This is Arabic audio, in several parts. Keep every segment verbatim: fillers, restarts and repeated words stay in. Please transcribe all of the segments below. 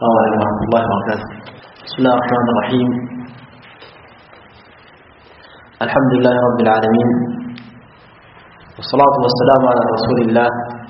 السلام عليكم ورحمة الله وبركاته. بسم الله الرحمن الرحيم. الحمد لله رب العالمين، والصلاة والسلام على رسول الله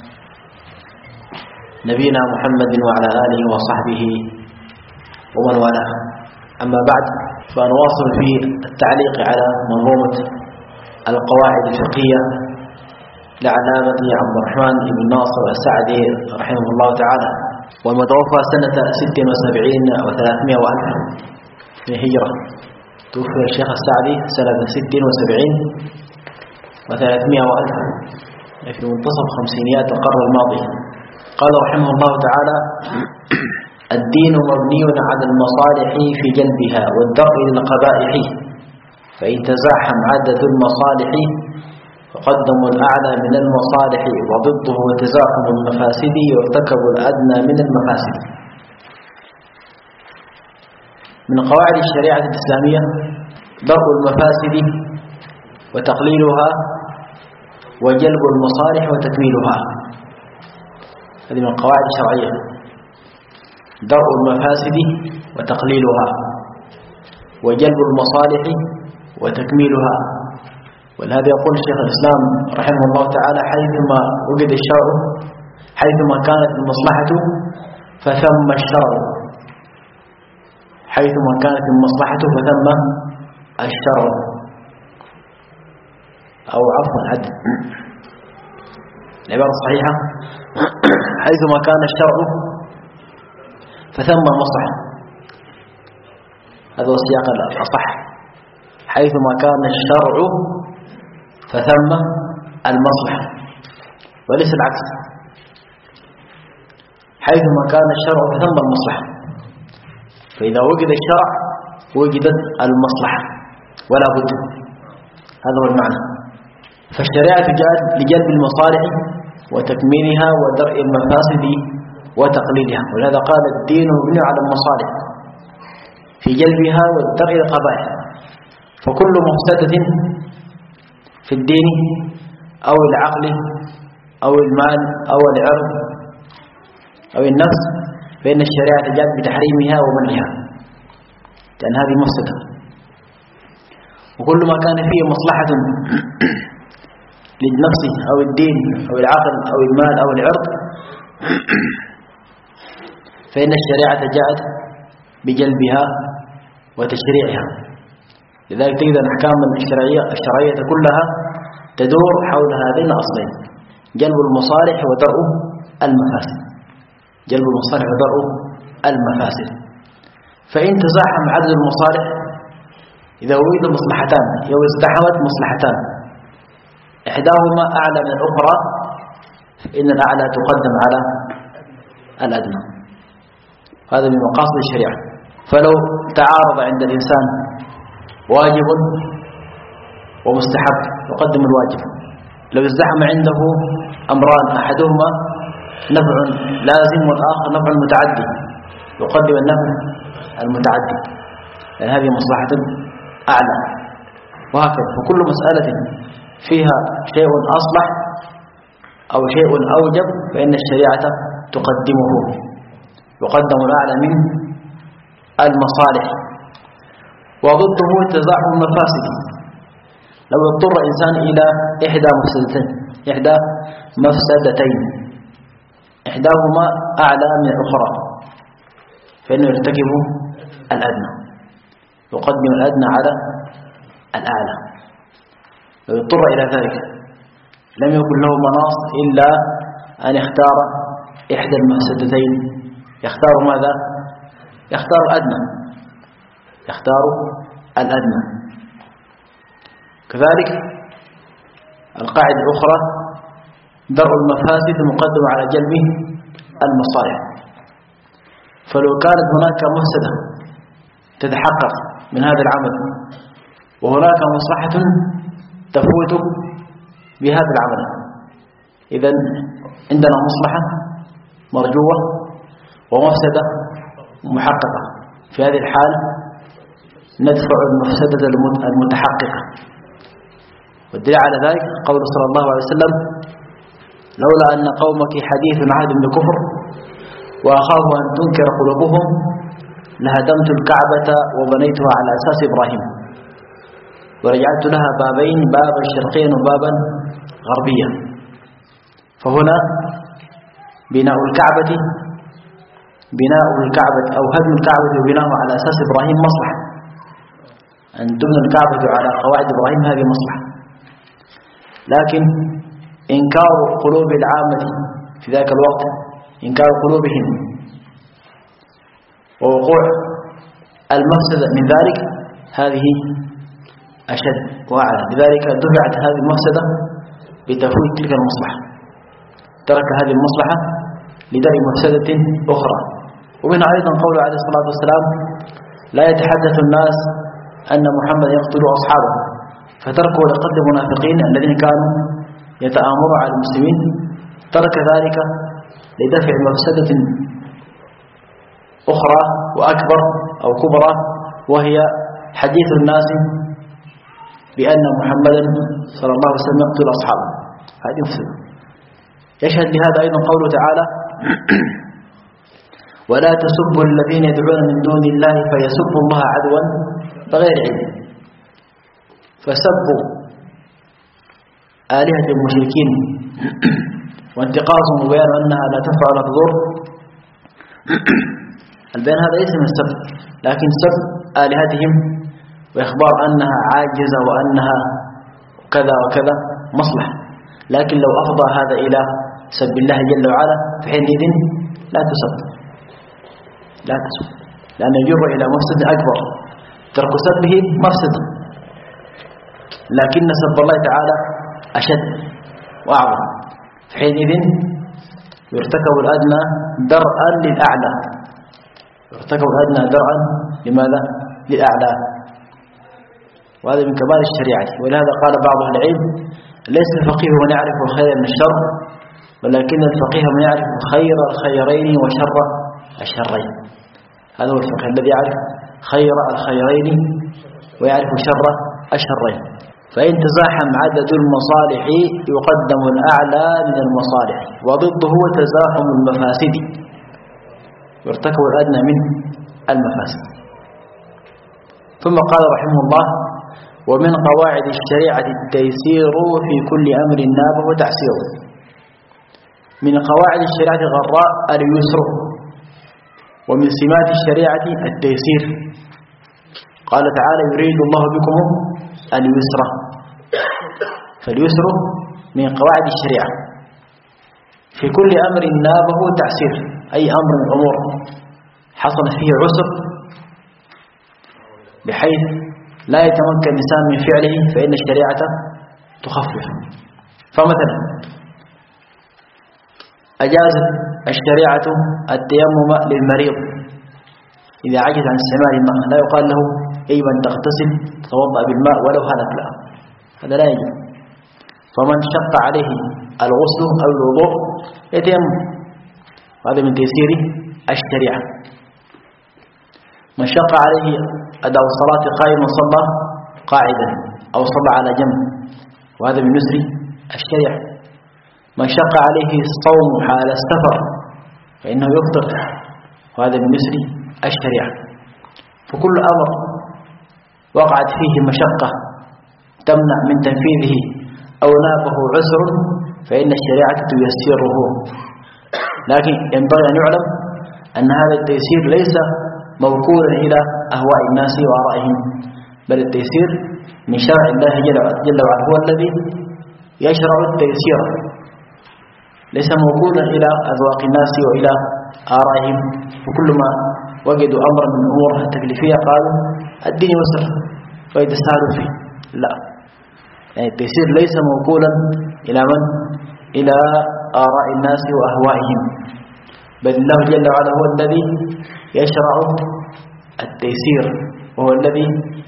نبينا محمد وعلى آله وصحبه ومن والاه. أما بعد، فنواصل في التعليق على منظومة القواعد الفقهية لعلامة عبد الرحمن بن ناصر السعدي رحمه الله تعالى، والمتوفى سنة ست وسبعين وثلاثمائة وألف في هجرة. توفي الشيخ السعدي سنة ست وسبعين وثلاثمائة وألف في منتصف خمسينيات القرن الماضي. قال رحمه الله تعالى: الدين مبني على المصالح في جلبها والدرء للقبائح، فإن تزاحم عدد المصالح فقدموا الأعلى من المصالح، وضده تزاحم المفاسد يرتكب الأدنى من المفاسد. من قواعد الشريعة الإسلامية درء المفاسد وتقليلها وجلب المصالح وتكميلها. هذه من القواعد الشرعية: درء المفاسد وتقليلها وجلب المصالح وتكميلها. ولهذا يقول شيخ الإسلام رحمه الله تعالى: حيثما وجد الشرع، حيثما كانت المصلحة فثم الشرع، حيثما كانت المصلحة فثم الشرع، أو عفوا عدل العبارة الصحيحة: حيثما كان الشرع فثم المصلحة. هذا هو السياق الأصح: حيثما كان الشرع فثم المصلحة، وليس العكس. حيثما كان الشرع فثم المصلحة، فإذا وجد الشرع وجدت المصلحة ولا بد. هذا هو المعنى. فالشريعة جاءت لجلب المصالح وتكميلها ودرء المفاسد وتقليلها. ولهذا قال: الدين مبني على المصالح في جلبها والدرء القبائح. فكل مفسدة في الدين أو العقل أو المال أو العرض أو النفس فإن الشريعة جاءت بتحريمها ومنعها، لأن هذه مفسدة. وكل ما كان فيه مصلحة للنفس أو الدين أو العقل أو المال أو العرض فإن الشريعة جاءت بجلبها وتشريعها. لذلك تجد الأحكام الشرعية الشرعية كلها تدور حول هذين الأصلين: جلب المصالح ودرء المفاسد. جلب المصالح ودرء المفاسد. فإن تزاحم عدد المصالح، إذا وجد مصلحتان أو ازدحمت مصلحتان إحداهما أعلى من الأخرى فإن الأعلى تقدم على الأدنى. هذا من مقاصد الشريعة. فلو تعارض عند الإنسان واجب ومستحب يقدم الواجب. لو ازدحم عنده أمران أحدهما نفع لازم والآخر نفع متعدي يقدم النفع المتعدي، لأن هذه مصلحة أعلى. وهكذا فكل مسألة فيها شيء أصلح أو شيء أوجب فإن الشريعة تقدمه، يقدم الأعلى من المصالح. وضده تزاحم المفاسد. لو اضطر إنسان إلى إحدى مفسدتين إحدى مفسدتين إحداهما أعلى من الأخرى فإنه يرتكب الأدنى، يقدم الأدنى على الأعلى. لو اضطر إلى ذلك لم يكن له مناص إلا أن يختار إحدى المفسدتين. يختار ماذا؟ يختار الأدنى، يختار الأدنى. كذلك القاعدة الأخرى: درء المفاسد مقدم على جلب المصالح. فلو كانت هناك مفسدة تتحقق من هذا العمل وهناك مصلحة تفوت بهذا العمل، إذن عندنا مصلحة مرجوة ومفسدة محققة. في هذه الحال ندفع المفسدة المتحققة. والدليل على ذلك قول صلى الله عليه وسلم: لولا أن قومك حديث عهد بكفر وأخاف أن تنكر قلوبهم لهدمت الكعبة وبنيتها على أساس إبراهيم ورجعت لها بابين بابا شرقيا وبابا غربيا. فهنا بناء الكعبة بناء الكعبة أو هدم الكعبة وبناؤها على أساس إبراهيم مصلحة. أن تبنى الكعبة على قواعد إبراهيم هذه مصلحة. لكن إنكار قلوب العامة في ذاك الوقت، إنكار قلوبهم ووقوع المفسدة من ذلك هذه أشد وأعلى. لذلك دفعت هذه المفسدة بتفويت تلك المصلحة، ترك هذه المصلحة لدرء مفسدة أخرى. ومن أيضا قول عليه الصلاة والسلام لا يتحدث الناس أن محمد يقتل أصحابه، فتركوا لقتل المنافقين الذين كانوا يتآمرون على المسلمين، ترك ذلك لدفع مفسدة أخرى وأكبر أو كبرى، وهي حديث الناس بأن محمدا صلى الله عليه وسلم يقتل أصحابه. هذه مفسدة. يشهد لهذا أيضا قوله تعالى ولا تسبوا الذين يدعون من دون الله فيسبوا الله عدوا بغير علم. فسبوا آلهة المشركين وانتقاصهم وبيان أنها لا تنفع ولا تضر، البيان هذا ليس من السب، لكن سب آلهتهم وإخبار أنها عاجزة وأنها كذا وكذا مصلحة. لكن لو أفضى هذا إلى سب الله جل وعلا فحينئذ لا تسب، لا تسب، لأنه يجر إلى مفسد أكبر. ترك سبه مفسدة، لكن سب الله تعالى أشد وأعظم. فحينئذ يرتكب الأدنى درءا للأعلى، يرتكب الأدنى درءا لماذا؟ للأعلى. وهذا من كمال الشريعة. ولهذا قال بعض أهل العلم ليس الفقيه من يعرف الخير من الشر، ولكن الفقيه من يعرف خير الخيرين وشر الشرين. هذا هو الفقيه الذي يعرف خير الخيرين ويعرف شر الشرين. فإن تزاحم عدد المصالح يقدم الأعلى من المصالح، وضده تزاحم المفاسد، يرتكب الأدنى من المفاسد. ثم قال رحمه الله ومن قواعد الشريعة التيسير في كل أمر نابه وتعسيره. من قواعد الشريعة الغراء اليسر، ومن سمات الشريعة التيسير. قال تعالى يريد الله بكم اليسر، فاليسر من قواعد الشريعة في كل أمر نابه تعسير، أي أمر من الأمور حصل فيه عسر بحيث لا يتمكن الإنسان من فعله فإن الشريعة تخفف. فمثلا أجازت الشريعة التيمم للمريض إذا عجز عن استعمال الماء، لا يقال له أيضا أن تغتسل تتوضأ بالماء ولو هلك، لا، هذا لا يجب. فمن شق عليه الغسل أو الوضوء يتيمم، وهذا من تيسير الشريعة. من شق عليه أداء الصلاة قائما صلى قاعدا أو صلى على جنب، وهذا من يسر الشريعة. من شق عليه الصوم حال السفر فإنه يفطر، وهذا من يسر الشريعة. فكل أمر وقعت فيه مشقة تمنع من تنفيذه أو نابه عسر فإن الشريعة تيسره. لكن ينبغي أن يعلم أن هذا التيسير ليس موكولا إلى أهواء الناس وآرائهم، بل التيسير من شرع الله جل وعلا، هو الذي يشرع التيسير، ليس موكولا إلى أذواق الناس وإلى آرائهم. وكل ما وجدوا أمرا من الأمور التكليفية قالوا الدين يسر ويتساهلوا فيه، لا، يعني التيسير ليس موكولا إلى من؟ إلى آراء الناس وأهوائهم، بل الله جل وعلا هو الذي يشرع التيسير، وهو الذي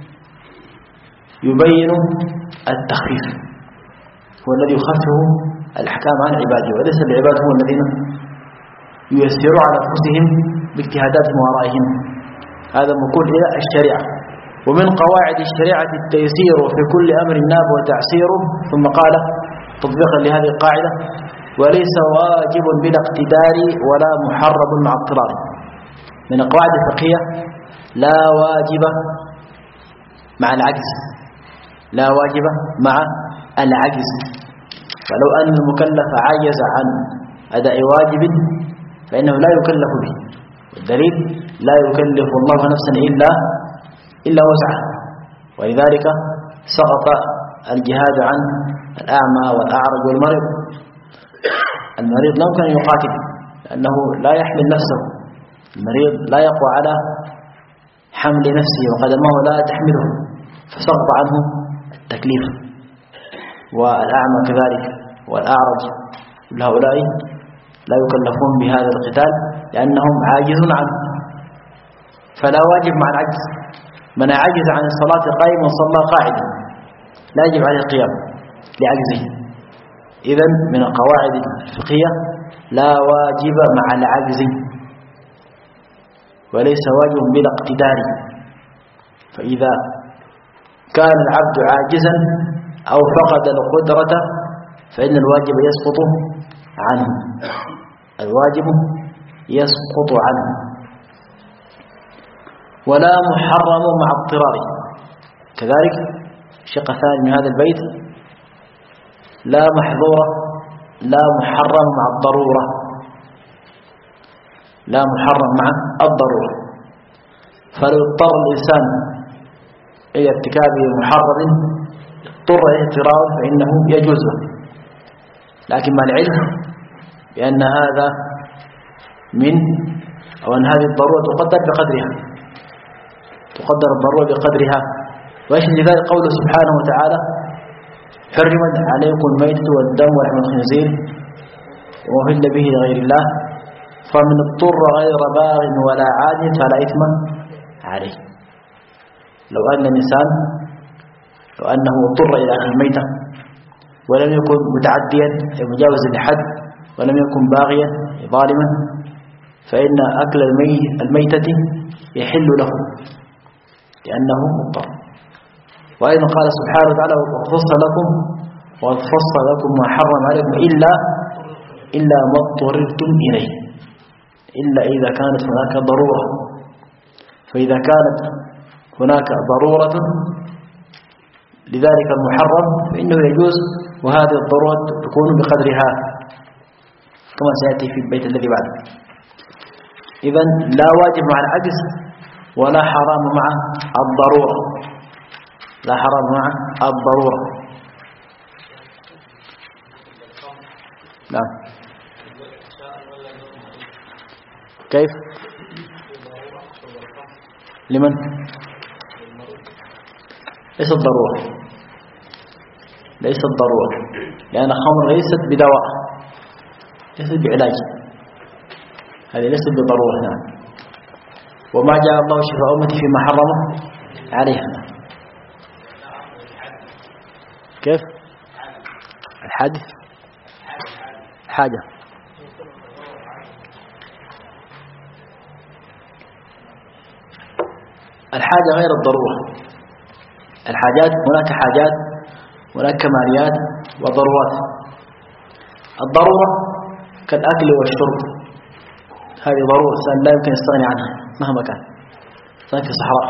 يبين التخفيف، هو الذي يخفف الأحكام عن عباده، وليس العباد هم الذين ييسروا على أنفسهم باجتهاداتهم وآرائهم. هذا موكول إلى الشريعة. ومن قواعد الشريعة التيسير في كل أمر ناب وتعسيره. ثم قال تطبيقا لهذه القاعدة وليس واجب بلا اقتدار ولا محرم مع اضطرار. من القواعد الفقهية لا واجب مع العجز، لا واجب مع العجز. فلو أن المكلف عجز عن أداء واجب فإنه لا يكلف به، والدليل لا يكلف الله نفسا إلا إلا وسعها، ولذلك سقط الجهاد عن الأعمى والأعرج والمريض. المريض لا يمكن أن يقاتل لأنه لا يحمل نفسه، المريض لا يقوى على حمل نفسه وقدمه لا تحمله، فسقط عنه التكليف. والأعمى كذلك والأعرج كل هؤلاء لا يكلفون بهذا القتال لأنهم عاجزون عنه، فلا واجب مع العجز. من عجز عن الصلاة قائما وصلى قاعدا لا يجب عليه القيام لعجزه. إذن من القواعد الفقهية لا واجب مع العجز، وليس واجب بلا اقتدار. فإذا كان العبد عاجزا أو فقد القدرة فإن الواجب يسقط عنه، الواجب يسقط عنه. ولا محرم مع اضطرار. كذلك الشق الثاني من هذا البيت لا محظورة لا محرم مع الضرورة، لا محرم مع الضرورة. فلو اضطر الإنسان إلى ارتكاب محرم اضطر إلى اضطرار فإنه يجوز له، لكن مع العلم بأن هذا من أو أن هذه الضرورة تقدر بقدرها، تقدر الضرورة بقدرها. ويشهد لذلك قوله سبحانه وتعالى: حرمت عليكم الميتة والدم ولحم الخنزير وأهل به لغير الله فمن اضطر غير باغ ولا عاد فلا إثم عليه. لو أن الإنسان لو أنه اضطر إلى أكل الميتة ولم يكن متعديا مجاوزا لحد ولم يكن باغيا ظالما فإن أكل الميتة يحل له لأنه مضطر. وأيضا قال سبحانه وتعالى: وخص لكم وخص لكم ما حرم عليكم إلا إلا ما اضطررتم إليه، إلا إذا كانت هناك ضرورة. فإذا كانت هناك ضرورة لذلك المحرم فإنه يجوز، وهذه الضرورة تكون بقدرها كما سيأتي في البيت الذي بعده. إذن لا واجب مع العجز ولا حرام مع الضرورة، لا حرام مع الضرورة. نعم. كيف؟ لمن؟ ليس الضرورة، ليس الضرورة، لأن الخمر ليست بدواء، ليست بعلاج، هذه ليست بضرورة. نعم. وما جعل الله شفاء أمتي فيما حرم عليها. كيف؟ الحادث حاجة. الحاجة غير الضرورة. الحاجات هناك حاجات هناك كماليات وضرورات. الضرورة كالأكل والشرب، هذه ضرورة الإنسان لا يمكن يستغني عنها مهما كان. إنسان في صحراء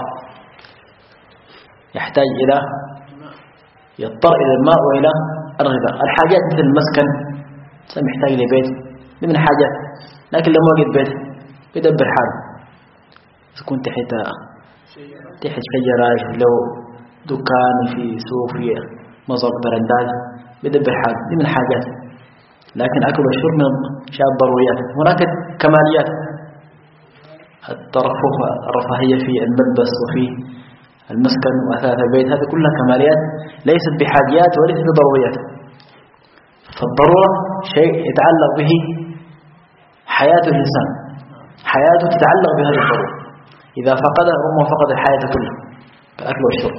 يحتاج إلى يضطر إلى الماء وإلى الغذاء. الحاجات مثل المسكن، الإنسان يحتاج إلى بيت من الحاجات، لكن لما وجد بيت يدبر حاله. إذا كنت تحت تحت شجرة، لو دكان في سوق في مزرعة برندات يدبر حاله، دي من الحاجات. لكن أكل والشرب من شيء الضروريات. هناك كماليات، الترفه الرفاهية في الملبس وفي المسكن وأثاث البيت، هذه كلها كماليات ليست بحاجيات وليست بضروريات. فالضرورة شيء يتعلق به حياة الإنسان، حياته تتعلق بهذه الضرورة. إذا فقد ربما فقد الحياة كلها كأكل والشرب.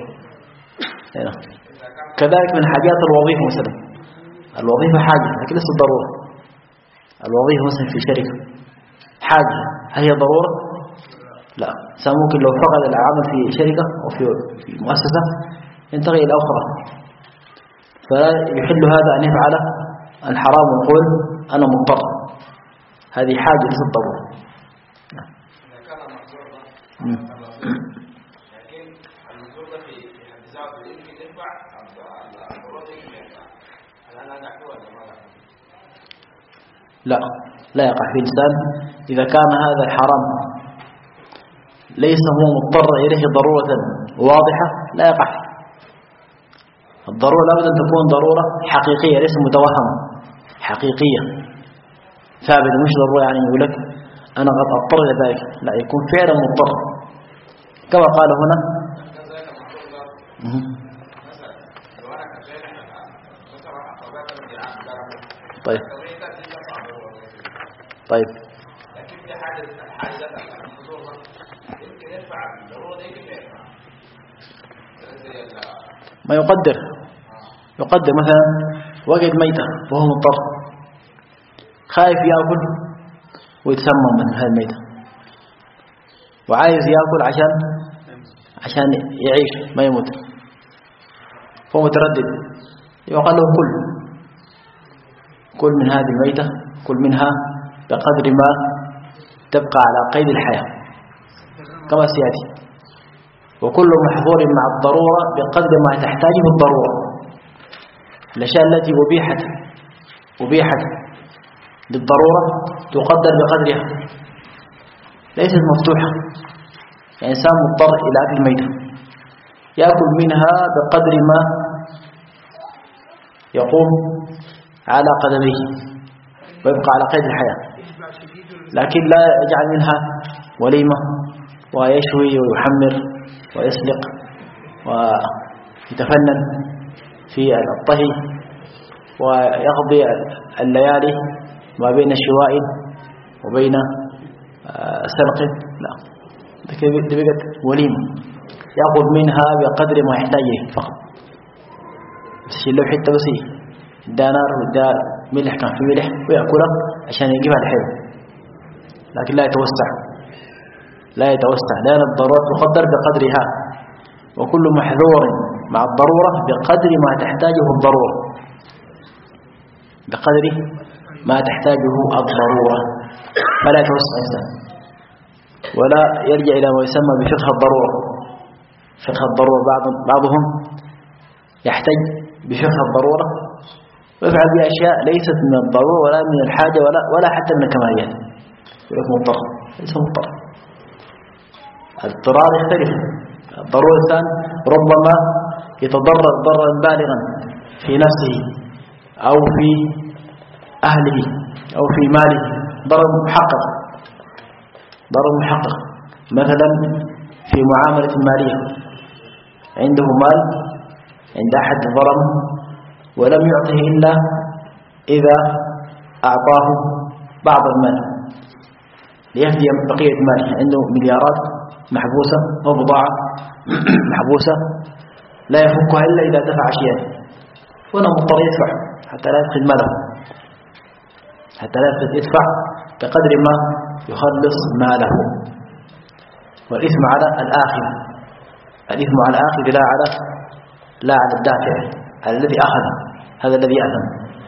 كذلك من حاجات الوظيفة مثلا، الوظيفة حاجة لكن ليست ضرورة. الوظيفة مثلا في شركة حاجة، هل هي ضرورة؟ لا. ممكن لو فقد العمل في شركة أو في مؤسسة ينتقل إلى أخرى، فلا يحل هذا أن يفعل الحرام ويقول أنا مضطر، هذه حاجة ليست ضرورة. إذا كان المحظور ده لكن المحظور ده في حد ذاته يمكن ينفع الضرورة دي يمكن ينفع، هل أنا أدعكه ولا ما أدعكه؟ لا، لا يقع في الإنسان إذا كان هذا الحرام ليس هو مضطر إليه ضرورة واضحة لا يقع فيه. الضرورة لابد أن تكون ضرورة حقيقية ليس متوهمة، حقيقية ثابتة، مش ضرورة يعني يقول لك أنا قد أضطر إلى ذلك، لا، يكون فعلا مضطر كما قال هنا. طيب طيب لكن في حاجة حاجة المحظور يمكن ينفع الضرورة دي يمكن ينفع ما يقدر يقدر مثلا وجد ميتة وهو مضطر خايف يأكل ويتسمم من هذه الميتة وعايز يأكل عشان عشان يعيش ما يموت، فهو متردد، يقال له كل كل من هذه الميتة، كل منها بقدر ما تبقى على قيد الحياة كما سيأتي، وكل محظور مع الضرورة بقدر ما تحتاجه الضرورة. الأشياء التي أبيحت أبيحت للضرورة تقدر بقدرها، ليست مفتوحة. الإنسان مضطر إلى أكل الميتة يأكل منها بقدر ما يقوم على قدميه ويبقى على قيد الحياة، لكن لا يجعل منها وليمة ويشوي ويحمر ويسلق ويتفنن في الطهي ويقضي الليالي ما بين شواء وبين سلق، لا، ده بقت وليمة يأخذ منها بقدر ما يحتاجه فقط. تشيل له حتة بس ده نار وده ملح كان في ملح ويأكله عشان يجيبها الحلو، لكن لا يتوسع لا يتوسع لأن الضرورة تقدر بقدرها، وكل محذور مع الضرورة بقدر ما تحتاجه الضرورة، بقدر ما تحتاجه الضرورة، فلا يتوسع الإنسان ولا يرجع إلى ما يسمى بفقه الضرورة. فقه الضرورة بعض بعضهم يحتاج بفقه الضرورة ويفعل بأشياء ليست من الضرورة ولا من الحاجة ولا ولا حتى من الكماليات، يقول لك مضطر، ليس مضطر. الاضطرار يختلف. الضرورة الإنسان ربما يتضرر ضررا بالغا في نفسه أو في أهله أو في ماله، ضرر محقق ضرر محقق مثلا في معاملة مالية، عنده مال عند أحد ظلمه ولم يعطه إلا إذا أعطاه بعض المال ليهدي بقية ماله، عنده مليارات محبوسة أو بضاعة محبوسة لا يفكها إلا إذا دفع شيئا، وأنا مضطر يدفع حتى لا يفقد ماله، حتى لا يفقد يدفع بقدر ما يخلص ماله. والإثم على الآخر، الإثم على الآخر لا على لا على الدافع الذي أخذ، هذا الذي أثم.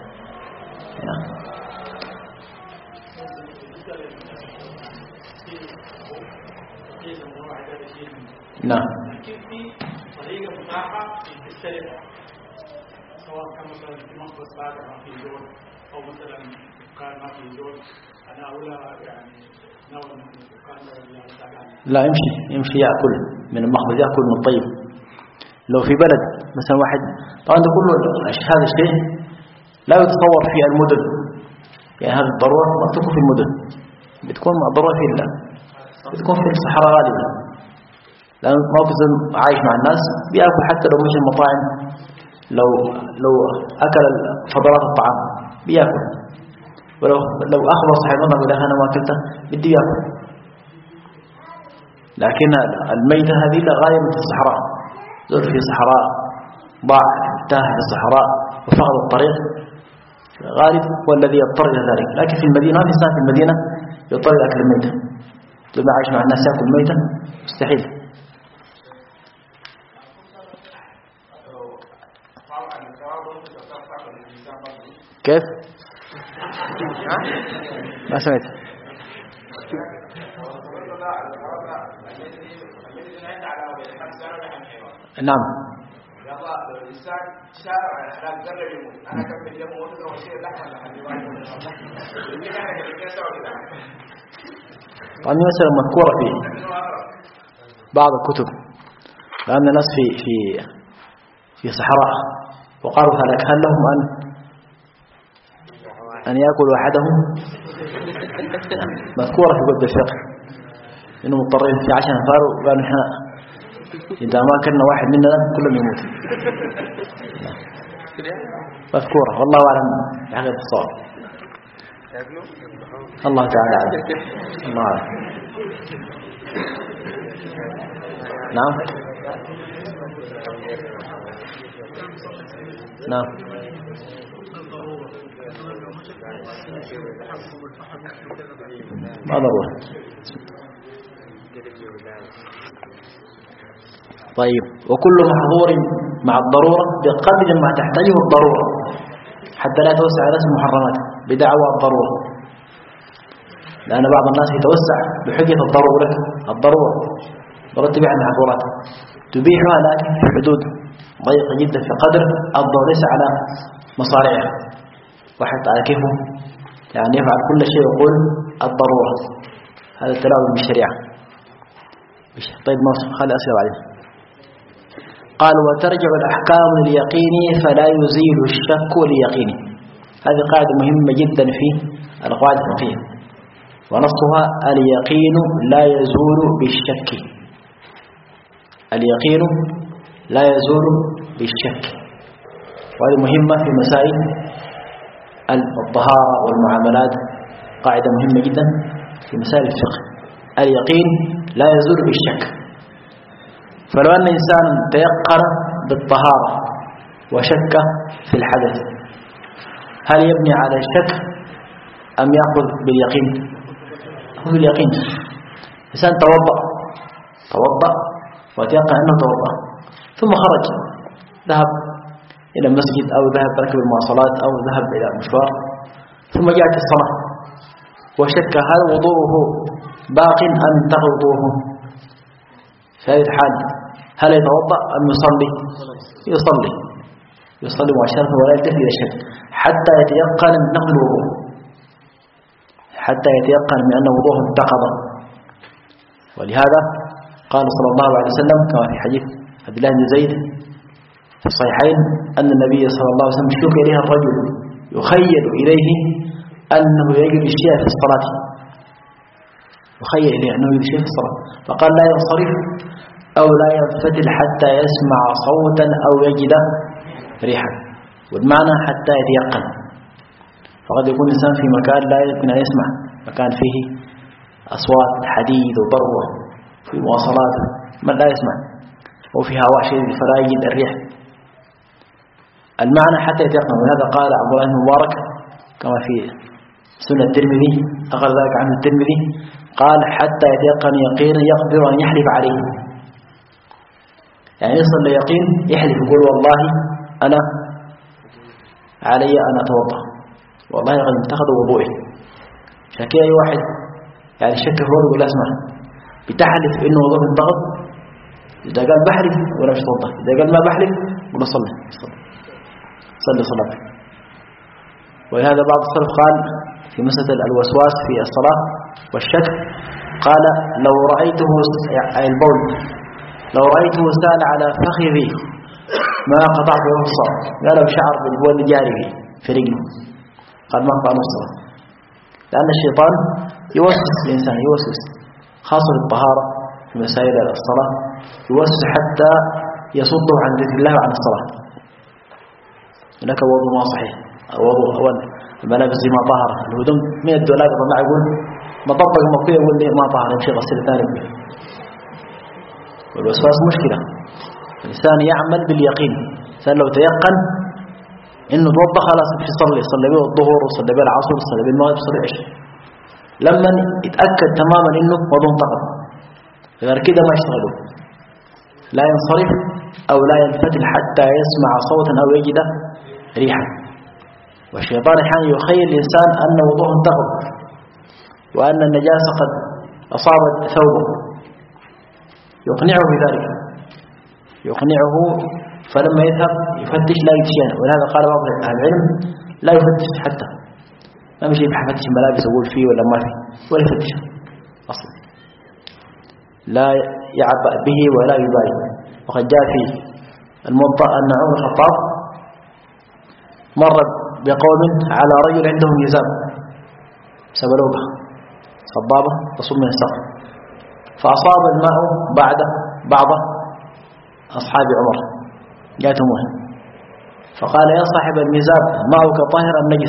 نعم. لكن في طريقة متاحة في السرقة، سواء كان مثلا في مخبز بعد ما في زول أو مثلا كان ما في زول، أنا أولى يعني نوع من الدكان لا يمشي يمشي يأكل من المخبز، يأكل من الطيب. لو في بلد مثلا واحد، طبعا ده كله هذا الشيء لا يتصور في المدن، يعني هذه الضرورة ما تكون في المدن، بتكون ضرورة في الله بتكون في الصحراء غالبا، لأن موقف عايش مع الناس بيأكل حتى لو مش المطاعم، لو لو أكل فضلات الطعام بيأكل، ولو لو أخبر صاحب المطعم ولا أنا ما أكلته بدي يأكل. لكن الميتة هذه لا غالبا في الصحراء، زول في صحراء ضاع تاه في الصحراء وفقد الطريق غالب هو الذي يضطر إلى ذلك. لكن في المدينة في إنسان في المدينة يضطر إلى أكل الميتة، لما عايش مع الناس يأكل ميتة مستحيل. كيف؟ ما سمعت. نعم. الإنسان شارع الأحلام قرر يموت أنا كم يموت أو شيء لحظة لحد طبعا مثلا مذكورة في بعض الكتب لأن الناس في في في صحراء وقالوا هلك هل لهم أن أن يأكل أحدهم مذكورة في كتب الفقه إنه مضطرين في عشان فاروا قالوا إحنا إذا ما كنا واحد مننا كلنا يموت مذكورة والله أعلم بحقيقة الصواب الله تعالى أعلم الله أعلم. نعم نعم ما ضرورة. طيب وكل محظور مع الضرورة بقدر ما تحتاجه الضرورة حتى لا توسع على اسم المحرمات بدعوى الضرورة، لأن بعض الناس يتوسع بحجة الضرورة الضرورة ورتب على المحظورات تبيحها لكن في حدود ضيقة جدا في قدر الضرورة ليس على مصارعها وحتى على كيفه يعني يفعل كل شيء يقول الضرورة. هذا التلاعب بالشريعة. طيب ما خلي أسئلة بعدين. قال وترجع الأحكام لليقين فلا يزيل الشك ليقينه. هذه قاعدة مهمة جدا في القواعد الفقهية ونصها اليقين لا يزول بالشك. اليقين لا يزول بالشك، وهذه مهمة في مسائل الطهارة والمعاملات، قاعدة مهمة جدا في مسائل الفقه. اليقين لا يزول بالشك، فلو أن إنسان تيقن بالطهارة وشك في الحدث هل يبني على الشك أم يأخذ باليقين؟ يأخذ باليقين. إنسان توضأ توضأ وتيقن أنه توضأ ثم خرج ذهب إلى المسجد أو ذهب ركب المواصلات أو ذهب إلى مشوار ثم جاءت الصلاة وشك هل وضوءه باق أم انتهى وضوءه؟ في هذه الحال هل يتوضأ أم يصلي؟ يصلي يصلي مباشرة ولا يلتفت إلى الشك حتى يتيقن من نقض الوضوء، حتى يتيقن من أن وضوءه انتقض. ولهذا قال صلى الله عليه وسلم كما في حديث عبد الله بن زيد في الصحيحين أن النبي صلى الله عليه وسلم شك إليه الرجل يخيل إليه أنه يجد الشيء في الصلاة، يخيل إليه أنه يجد الشيء في الصلاة فقال لا ينصرف أو لا ينفتل حتى يسمع صوتا أو يجد ريحا، والمعنى حتى يتيقن. فقد يكون الإنسان في مكان لا يمكن أن يسمع، مكان فيه أصوات حديد وضروة في مواصلات من لا يسمع وفي هواء شديد فلا يجد الريح، المعنى حتى يتيقن. ولهذا قال عبد الله بن مبارك كما في سنة الترمذي أخذ ذلك عنه الترمذي قال حتى يتيقن يقينا يقدر أن يحلف عليه، يعني يصل ليقين يحلف يقول والله أنا علي أن أتوضأ والله قد انتقض وضوئي. شكي أي واحد يعني شك في وضوء ولا اسمع بتحلف إنه وضوء انتقض، إذا قال بحلف ولا مش توضأ، إذا قال ما بحلف ولا صلي صلي صلي صلاتك. ولهذا بعض السلف قال في مسألة الوسواس في الصلاة والشك قال لو رأيته البول لو رأيته سال على فخذي ما قطعت له الصلاة، لا لو شعر بالبول جاري في رجله قال ما قطع الصلاة، لأن الشيطان يوسوس الإنسان يوسوس خاصة بالطهارة في مسائل الصلاة يوسوس حتى يصده عن ذكر الله وعن الصلاة. هناك وضوء ما صحيح وضوء أول الملابس زي ما طهر الهدوم من الدولاب طلع يقول مطبق مكوية يقول لي ما طهر يمشي غسل ثاني فيه. والوسواس مشكلة. الإنسان يعمل باليقين، الإنسان لو تيقن إنه توضأ خلاص يمشي يصلي يصلي به الظهر وصلي به العصر وصلي به المغرب وصلي العشاء لما يتأكد تماما إنه وضوء انتقض، غير كده ما يشتغلوا لا ينصرف أو لا ينفتل حتى يسمع صوتا أو يجد ريحا. والشيطان أحيانا يخيل الإنسان أن وضوءه انتقض وأن النجاسة قد أصابت ثوبه، يقنعه بذلك، يقنعه، فلما يذهب يفتش لا يتشين. ولهذا قال بعض أهل العلم لا يفتش حتى، ما مشي يفتش الملابس يقول فيه ولا ما فيه، ولا يفتش أصلا، لا يعبأ به ولا يبالي. وقد جاء في الموطأ أن عمر الخطاب مر بقوم على رجل عندهم ميزاب سبلوبة صبابة تصب من السقف، فأصاب الماء بعد بعض أصحاب عمر، جاءتهم وهم، فقال يا صاحب الميزاب ماؤك طاهر أم نجس؟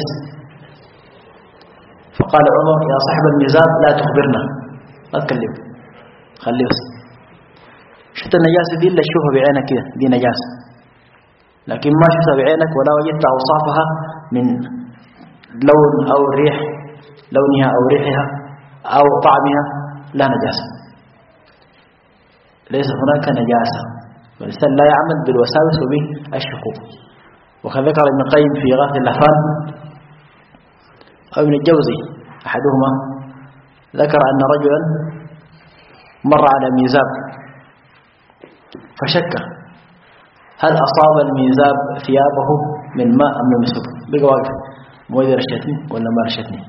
فقال عمر يا صاحب الميزاب لا تخبرنا، لا تكلم، خليه بس. شفت النجاسة دي اللي تشوفها بعينك كده دي نجاسة، لكن ما شفتها بعينك ولا وجدت أوصافها من لون أو ريح، لونها أو ريحها أو طعمها، لا نجاسة، ليس هناك نجاسة. والإنسان لا يعمل بالوساوس وبالشكوك. وقد ذكر ابن القيم في إغاثة اللهفان أو ابن الجوزي أحدهما ذكر أن رجلا مر على ميزاب فشك هل أصاب الميزاب ثيابه من ماء أم لم يصب، بقى واقف مو إذا رشتني ولا ما رشتني،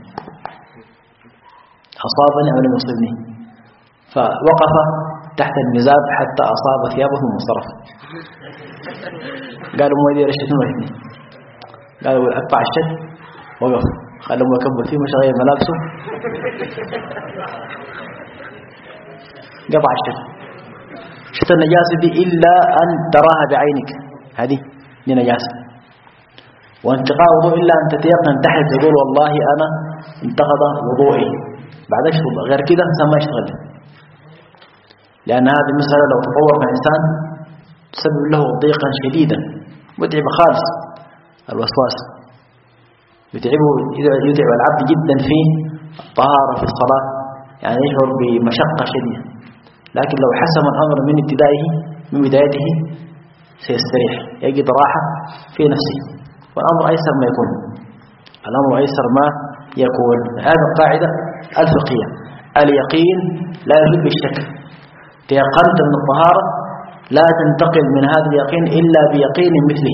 أصابني أو لم يصبني، فوقف تحت الميزاب حتى أصاب ثيابه وانصرف. قالوا مو إذا رشتني ولا قالوا أقطع الشد، وقف خلوا مكبر فيه مش غير ملابسه، قطع الشد. شفت النجاسة دي إلا أن تراها بعينك، هذه دي نجاسة. وانتقاء وضوء إلا أن تتيقن تحت تقول والله أنا انتقض وضوئي، بعد اشتغل غير كده ما يشتغل، لأن هذه المسألة لو تطور مع إنسان تسبب له ضيقا شديدا ويتعب خالص. الوسواس يتعبه، يتعب العبد جدا في الطهارة في الصلاة، يعني يشعر بمشقة شديدة. لكن لو حسم الأمر من ابتدائه من بدايته سيستريح، يجد راحة في نفسه، والأمر أيسر ما يكون، الأمر أيسر ما يكون. هذه القاعدة الفقهية، اليقين لا يزول بالشك. تيقنت من الطهارة لا تنتقل من هذا اليقين إلا بيقين مثله.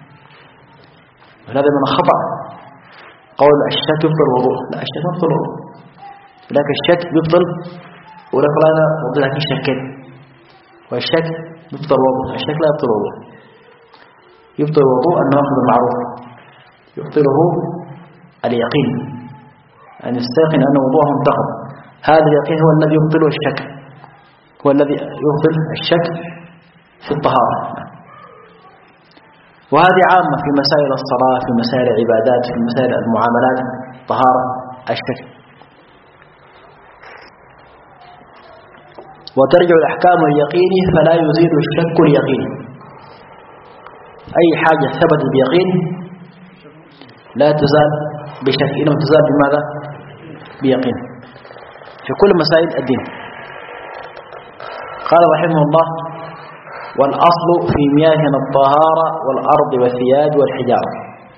وهذا من الخطأ قول الشك يبطل الوضوء، لا الشك يبطل الوضوء، لكن الشك يبطل ولك لا أنا وضع لكن شكين، والشك يبطل الوضوء، الشك لا يبطل الوضوء. يبطل الوضوء أنه أخذ المعروف، يبطله اليقين، أن يستيقن أن وضوءه انتقض. هذا اليقين هو الذي يبطله الشك، هو الذي يبطل الشك في الطهارة. وهذه عامة في مسائل الصلاة، في مسائل العبادات، في مسائل المعاملات، طهارة الشك. وترجع الأحكام اليقين فلا يزيد الشك اليقين. أي حاجة ثبت بيقين لا تزال بشك، إنما تزال بماذا؟ بيقين في كل مسائل الدين. قال رحمه الله والأصل في مياهنا الطهارة والأرض والثياب والحجارة.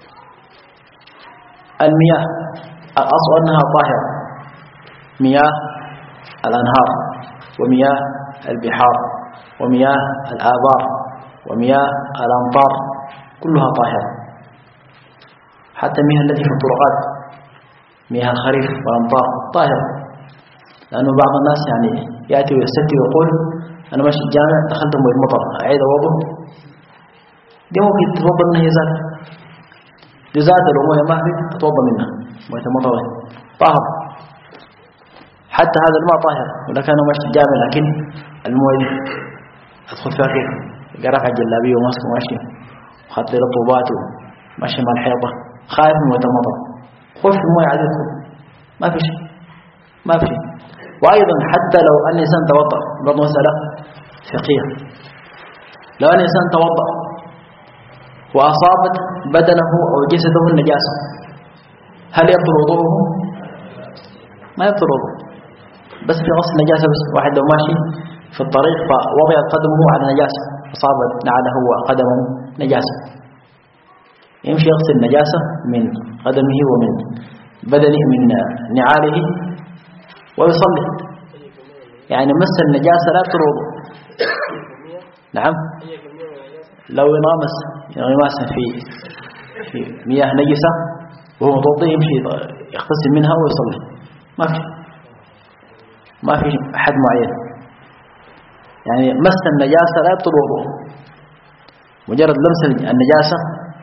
المياه الأصل أنها طاهرة، مياه الأنهار ومياه البحار ومياه الآبار ومياه الأمطار كلها طاهرة، حتى المياه التي في الطرقات، مياه الخريف والأمطار طاهرة. لأنه بعض الناس يعني يأتي ويستفتي ويقول أنا ماشي الجامع دخلت مويه المطر أعيد وضوء، دي ممكن تتوضأ منها يزال، دي ذات لو مويه ما في تتوضأ منها، مويه المطر طاهر، حتى هذا الماء طاهر. ولكن أنا ماشي الجامع لكن المويه أدخل فيها كيف قرافة الجلابية وماسك وماشي وخط لي رطوبات وماشي مع الحيطة، خايف من مويه المطر، خش في المويه عادي ما في شيء، ما في شيء. وأيضا حتى لو أن الإنسان توضأ، برضو مسألة فقهية، لو أن الإنسان توضأ وأصابت بدنه أو جسده النجاسة هل يبطل وضوءه؟ ما يبطل وضوءه، بس في غسل النجاسة. بس واحد لو ماشي في الطريق فوضع قدمه على نجاسة، أصابت نعله وقدمه نجاسة، يمشي يغسل النجاسة من قدمه ومن بدنه من نعاله ويصلي. يعني مس النجاسة لا يبطل الوضوء. نعم، لو ينغمس انغماسا في في مياه نجسة وهو متوضئ يمشي يغتسل منها ويصلي، ما في ما في حد معين. يعني مس النجاسة لا يبطل الوضوء، مجرد لمس النجاسة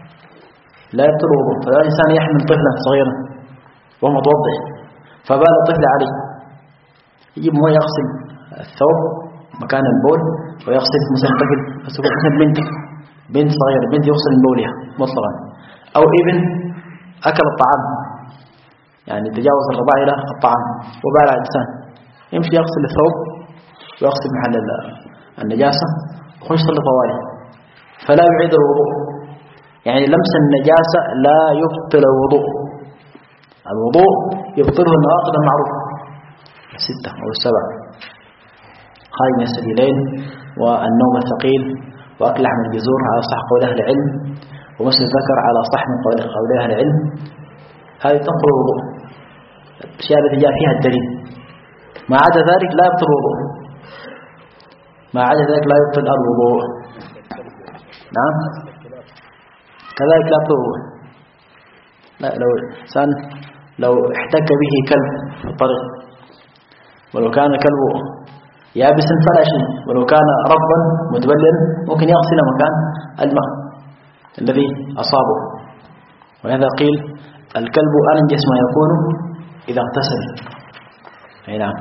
لا يبطل الوضوء. فلا الإنسان يحمل طفلا صغيرا وهو متوضئ فبال الطفل عليه، يجيب مويه يغسل الثوب مكان البول ويغسل مثلا طفل، مثلا بنت بنت صغيرة بنت يغسل من بولها مطلقا، أو ابن أكل الطعام يعني تجاوز الرضاع إلى الطعام وبال على الإنسان، يمشي يغسل الثوب ويغسل محل النجاسة ويخش يصلي طوالي فلا يعيد الوضوء. يعني لمس النجاسة لا يبطل الوضوء. الوضوء يبطله النواقض المعروفة الستة أو السبعة: خارج من السبيلين، والنوم الثقيل، وأكل لحم الجزور على صح قول أهل العلم، ومس الذكر على صح من قول أهل العلم. هذه تنقض الوضوء، الأشياء التي جاء فيها الدليل. ما عدا ذلك لا يبطل الوضوء، ما عدا ذلك لا يبطل الوضوء. نعم، كذلك لا يبطل الوضوء. لا، لو إنسان لو احتك به كلب في الطريق ولو كان الكلب يابسا فلا شيء، ولو كان رطبا متبللا ممكن يغسل مكان الماء الذي أصابه. ولهذا قيل الكلب أنجس ما يكون إذا اغتسل. أي نعم،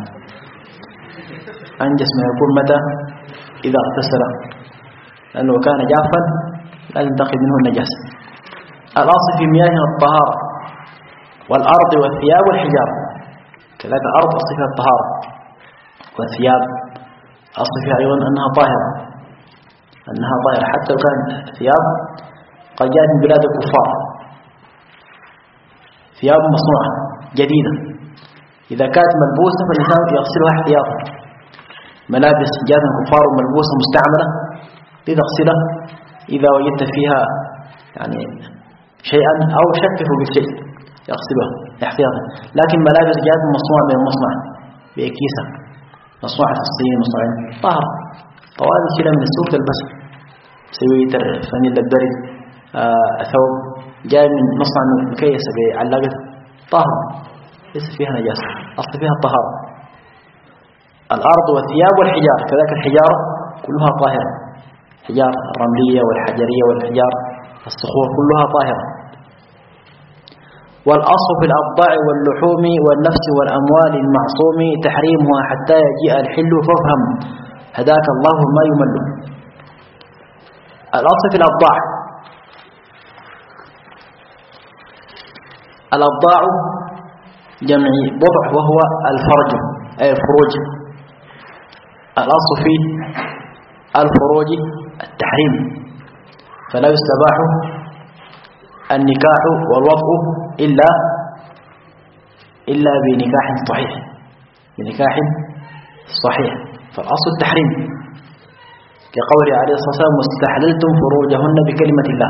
أنجس ما يكون متى؟ إذا اغتسل، لأنه كان جافا لا تنتقل منه النجاسة. الأصل في مياه الطهارة والأرض والثياب والحجارة. كذلك الأرض أصل فيها الطهارة، والثياب أصل فيها أيضا أنها طاهرة أنها طاهرة حتى لو كانت ثياب قد جاءت من بلاد الكفار، ثياب مصنوعة جديدة، إذا كانت ملبوسة فالإنسان يغسلها احتياطا. ملابس جاءت من الكفار وملبوسة مستعملة لتغسلها إذا وجدت فيها يعني شيئا أو شكه بالشيء يغسلها احتياطا. لكن ملابس جاءت مصنوعة من المصنع بأكيسة مصنوعة في الصين مصنوعة طهر طوال كده من السوق تلبسها، سويتر فانيلا البرد آه ثوب جاء من مصنع مكيسة بعلاقة طهر ليس فيها نجاسة، أصل فيها الطهارة. الأرض والثياب والحجار كذلك الحجارة كلها طاهرة، الحجار الرملية والحجرية والحجار الصخور كلها طاهرة. والأصل في الأضاع واللحوم والنفس والأموال المعصوم تحريمها حتى يجيء الحل فافهم هداك الله ما يمل. الأصل في الأضاع، الأضاع جمع بضع وهو الفرج أي الفروج. الأصل في الفروج التحريم، فلا يستباح النكاح والوطء إلا إلا بنكاح صحيح بنكاح صحيح فالأصل التحريم كقوله عليه الصلاة والسلام واستحللتم فروجهن بكلمة الله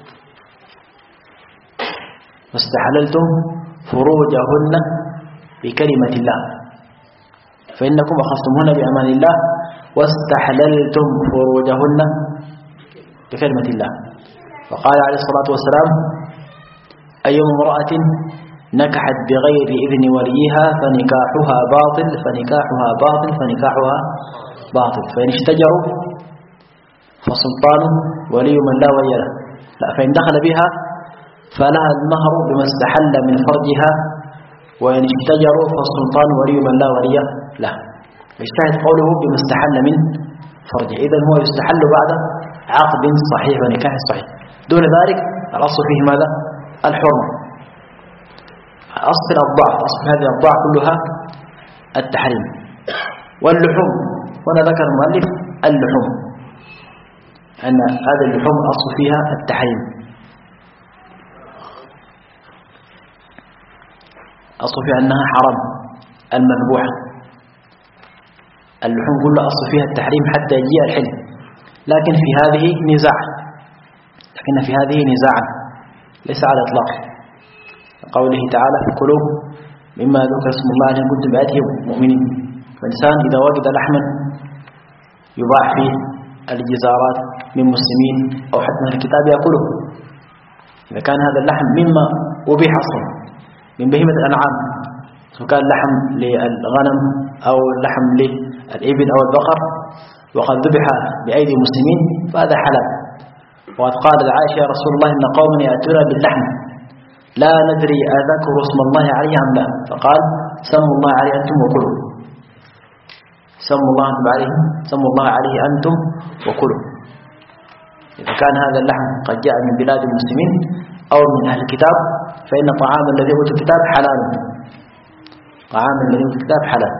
واستحللتم فروجهن بكلمة الله فإنكم أخذتمهن بأمان الله واستحللتم فروجهن بكلمة الله. وقال عليه الصلاة والسلام أي امرأة نكحت بغير إذن وليها فنكاحها باطل فنكاحها باطل فنكاحها باطل فإن اشتجروا فسلطان ولي من لا ولي له لا فإن دخل بها فلها المهر بما استحل من فرجها وإن اشتجروا فالسلطان ولي من لا ولي له. اجتهد قوله بما استحل من فرجه، إذن هو يستحل بعد عقد صحيح ونكاح صحيح. دون ذلك الأصل فيه ماذا؟ الحرمة. أصل الأضاع، أصل هذه الأضاع كلها التحريم. واللحوم هنا ذكر المؤلف اللحوم أن هذه اللحوم الأصل فيها التحريم، أصل فيها أنها حرام المذبوحة. اللحوم كلها أصل فيها التحريم حتى يجيء الحل. لكن في هذه نزاع لكن في هذه نزاع ليس على إطلاق. قوله تعالى فكلوا مما ذكر اسم الله إن كنتم بآياته مؤمنين. فالإنسان إذا وجد لحما يباع فيه الجزارات من مسلمين أو حتى من الكتاب يأكله، إذا كان هذا اللحم مما أبيح أصلا من بهيمة الأنعام، سواء كان لحم للغنم أو لحم للإبل أو البقر وقد ذبح بأيدي المسلمين فهذا حلال. وقد قال عائشة يا رسول الله إن قوما يأتون باللحم لا ندري أذكر اسم الله عليه أم لا، فقال سموا الله عليه أنتم وكلوا، سموا الله أنتم عليه سموا الله عليه أنتم وكلوا. إذا كان هذا اللحم قد جاء من بلاد المسلمين أو من أهل الكتاب فإن طعام الذي أوتوا الكتاب حلال، طعام الذي أوتوا الكتاب حلال.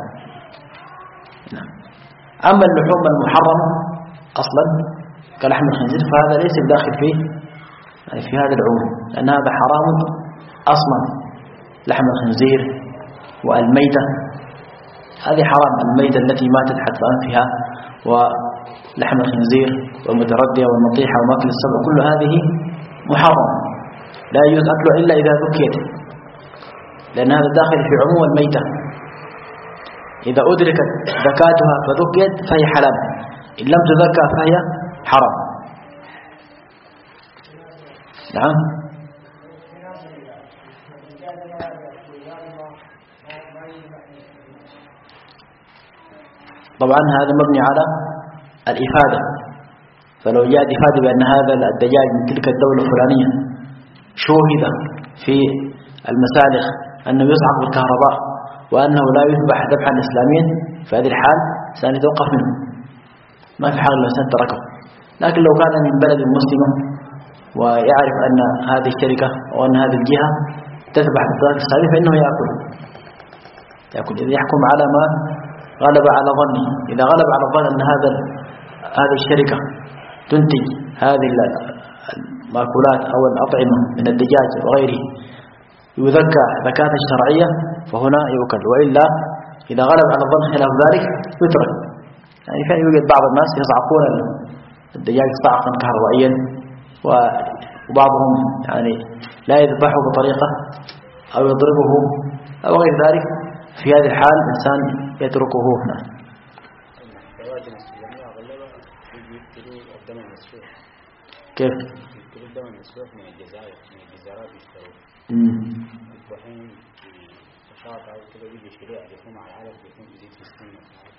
أما اللحوم المحرمة أصلا كلحم الخنزير فهذا ليس بداخل فيه يعني في هذا العموم، لأن هذا حرام أصلا. لحم الخنزير والميتة هذه حرام، الميتة التي ماتت حتى أنفها ولحم الخنزير والمتردية والنطيحة وماكل السبع كل هذه محرم لا يجوز أكله إلا إذا ذكيت، لأن هذا داخل في عموم الميتة. إذا أدركت زكاتها فذكيت فهي حلال، إن لم تذكى فهي حرام. نعم. طبعا هذا مبني على الإفادة، فلو جاءت إفادة بأن هذا الدجاج من تلك الدولة الفلانية شوهد في المسالخ أنه يصعق بالكهرباء وأنه لا يذبح ذبحا إسلاميا، في هذه الحال سنتوقف منه، ما في حال لو سنتركه. لكن لو كان من بلد مسلمة ويعرف أن هذه الشركة أو أن هذه الجهة تذبح بالطريقة الإسلامية فإنه يأكل يأكل إذا يحكم على ما غلب على ظنه. إذا غلب على الظن أن هذا هذه الشركة تنتج هذه المأكولات أو الأطعمة من الدجاج وغيره يذكى زكاة الشرعية فهنا يؤكل، وإلا إذا غلب على الظن خلاف ذلك يترك. يعني كان يوجد بعض الناس يصعقون الدجاج صعقا كهربائيا وبعضهم يعني لا يذبحه بطريقة أو يضربه أو غير ذلك، في هذه الحال الإنسان يتركه هنا. كيف؟ يشتروا الدم المسفوح من الجزائر من الجزارات يشتروا. الحين في شاطئ أو كذا يجي يشتريها يكون على العلف يكون يزيد في السنة.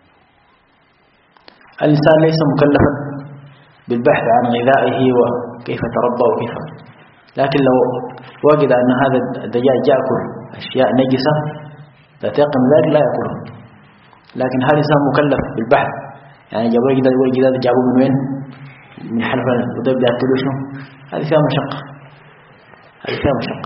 الإنسان ليس مكلفا بالبحث عن غذائه وكيف تربى وكيف، لكن لو وجد أن هذا الدجاج يأكل أشياء نجسة لا تيقن ذلك لا يأكله. لكن هل الإنسان مكلف بالبحث؟ يعني جابوا جداد والجداد جابوا من وين؟ من حلفة وده بدأ يأكلوا شنو؟ هذه فيها مشقة، هذه فيها مشقة.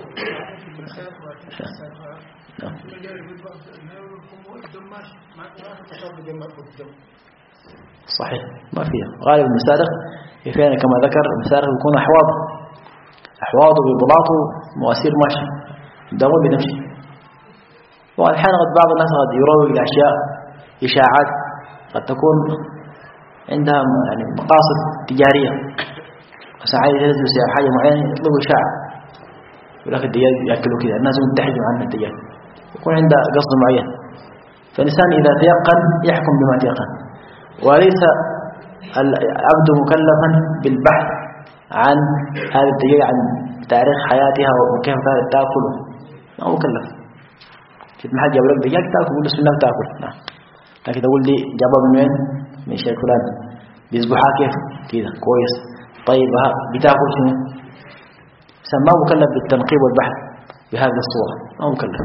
صحيح ما فيها. غالب المسارق فيها كما ذكر المسارق يكون أحواض أحواض وبلاط ومواسير ماشي دور بنفسه. والحين قد بعض الناس قد يروج لأشياء إشاعات قد تكون عندها يعني مقاصد تجارية، مثلا عايز يدرس حاجة معينة يطلبوا إشاعة ولكن الدجاج يأكلوا كذا، الناس يتحجوا عن الدجاج يكون عنده قصد معين. فالإنسان إذا تيقن يحكم بما تيقن، وليس العبد مكلفا بالبحث عن هذا الدجاج عن تاريخ حياتها وكيف كانت تأكله، ما مكلف. في محل جاب لك دجاج تأكل ولا بسم الله تأكل، نعم. لكن تقول لي جابها من وين؟ من شيء فلان بيذبحها كيف كذا كويس طيب ها بتاكل شنو؟ سماه مكلف بالتنقيب والبحث بهذه الصورة، ما مكلف.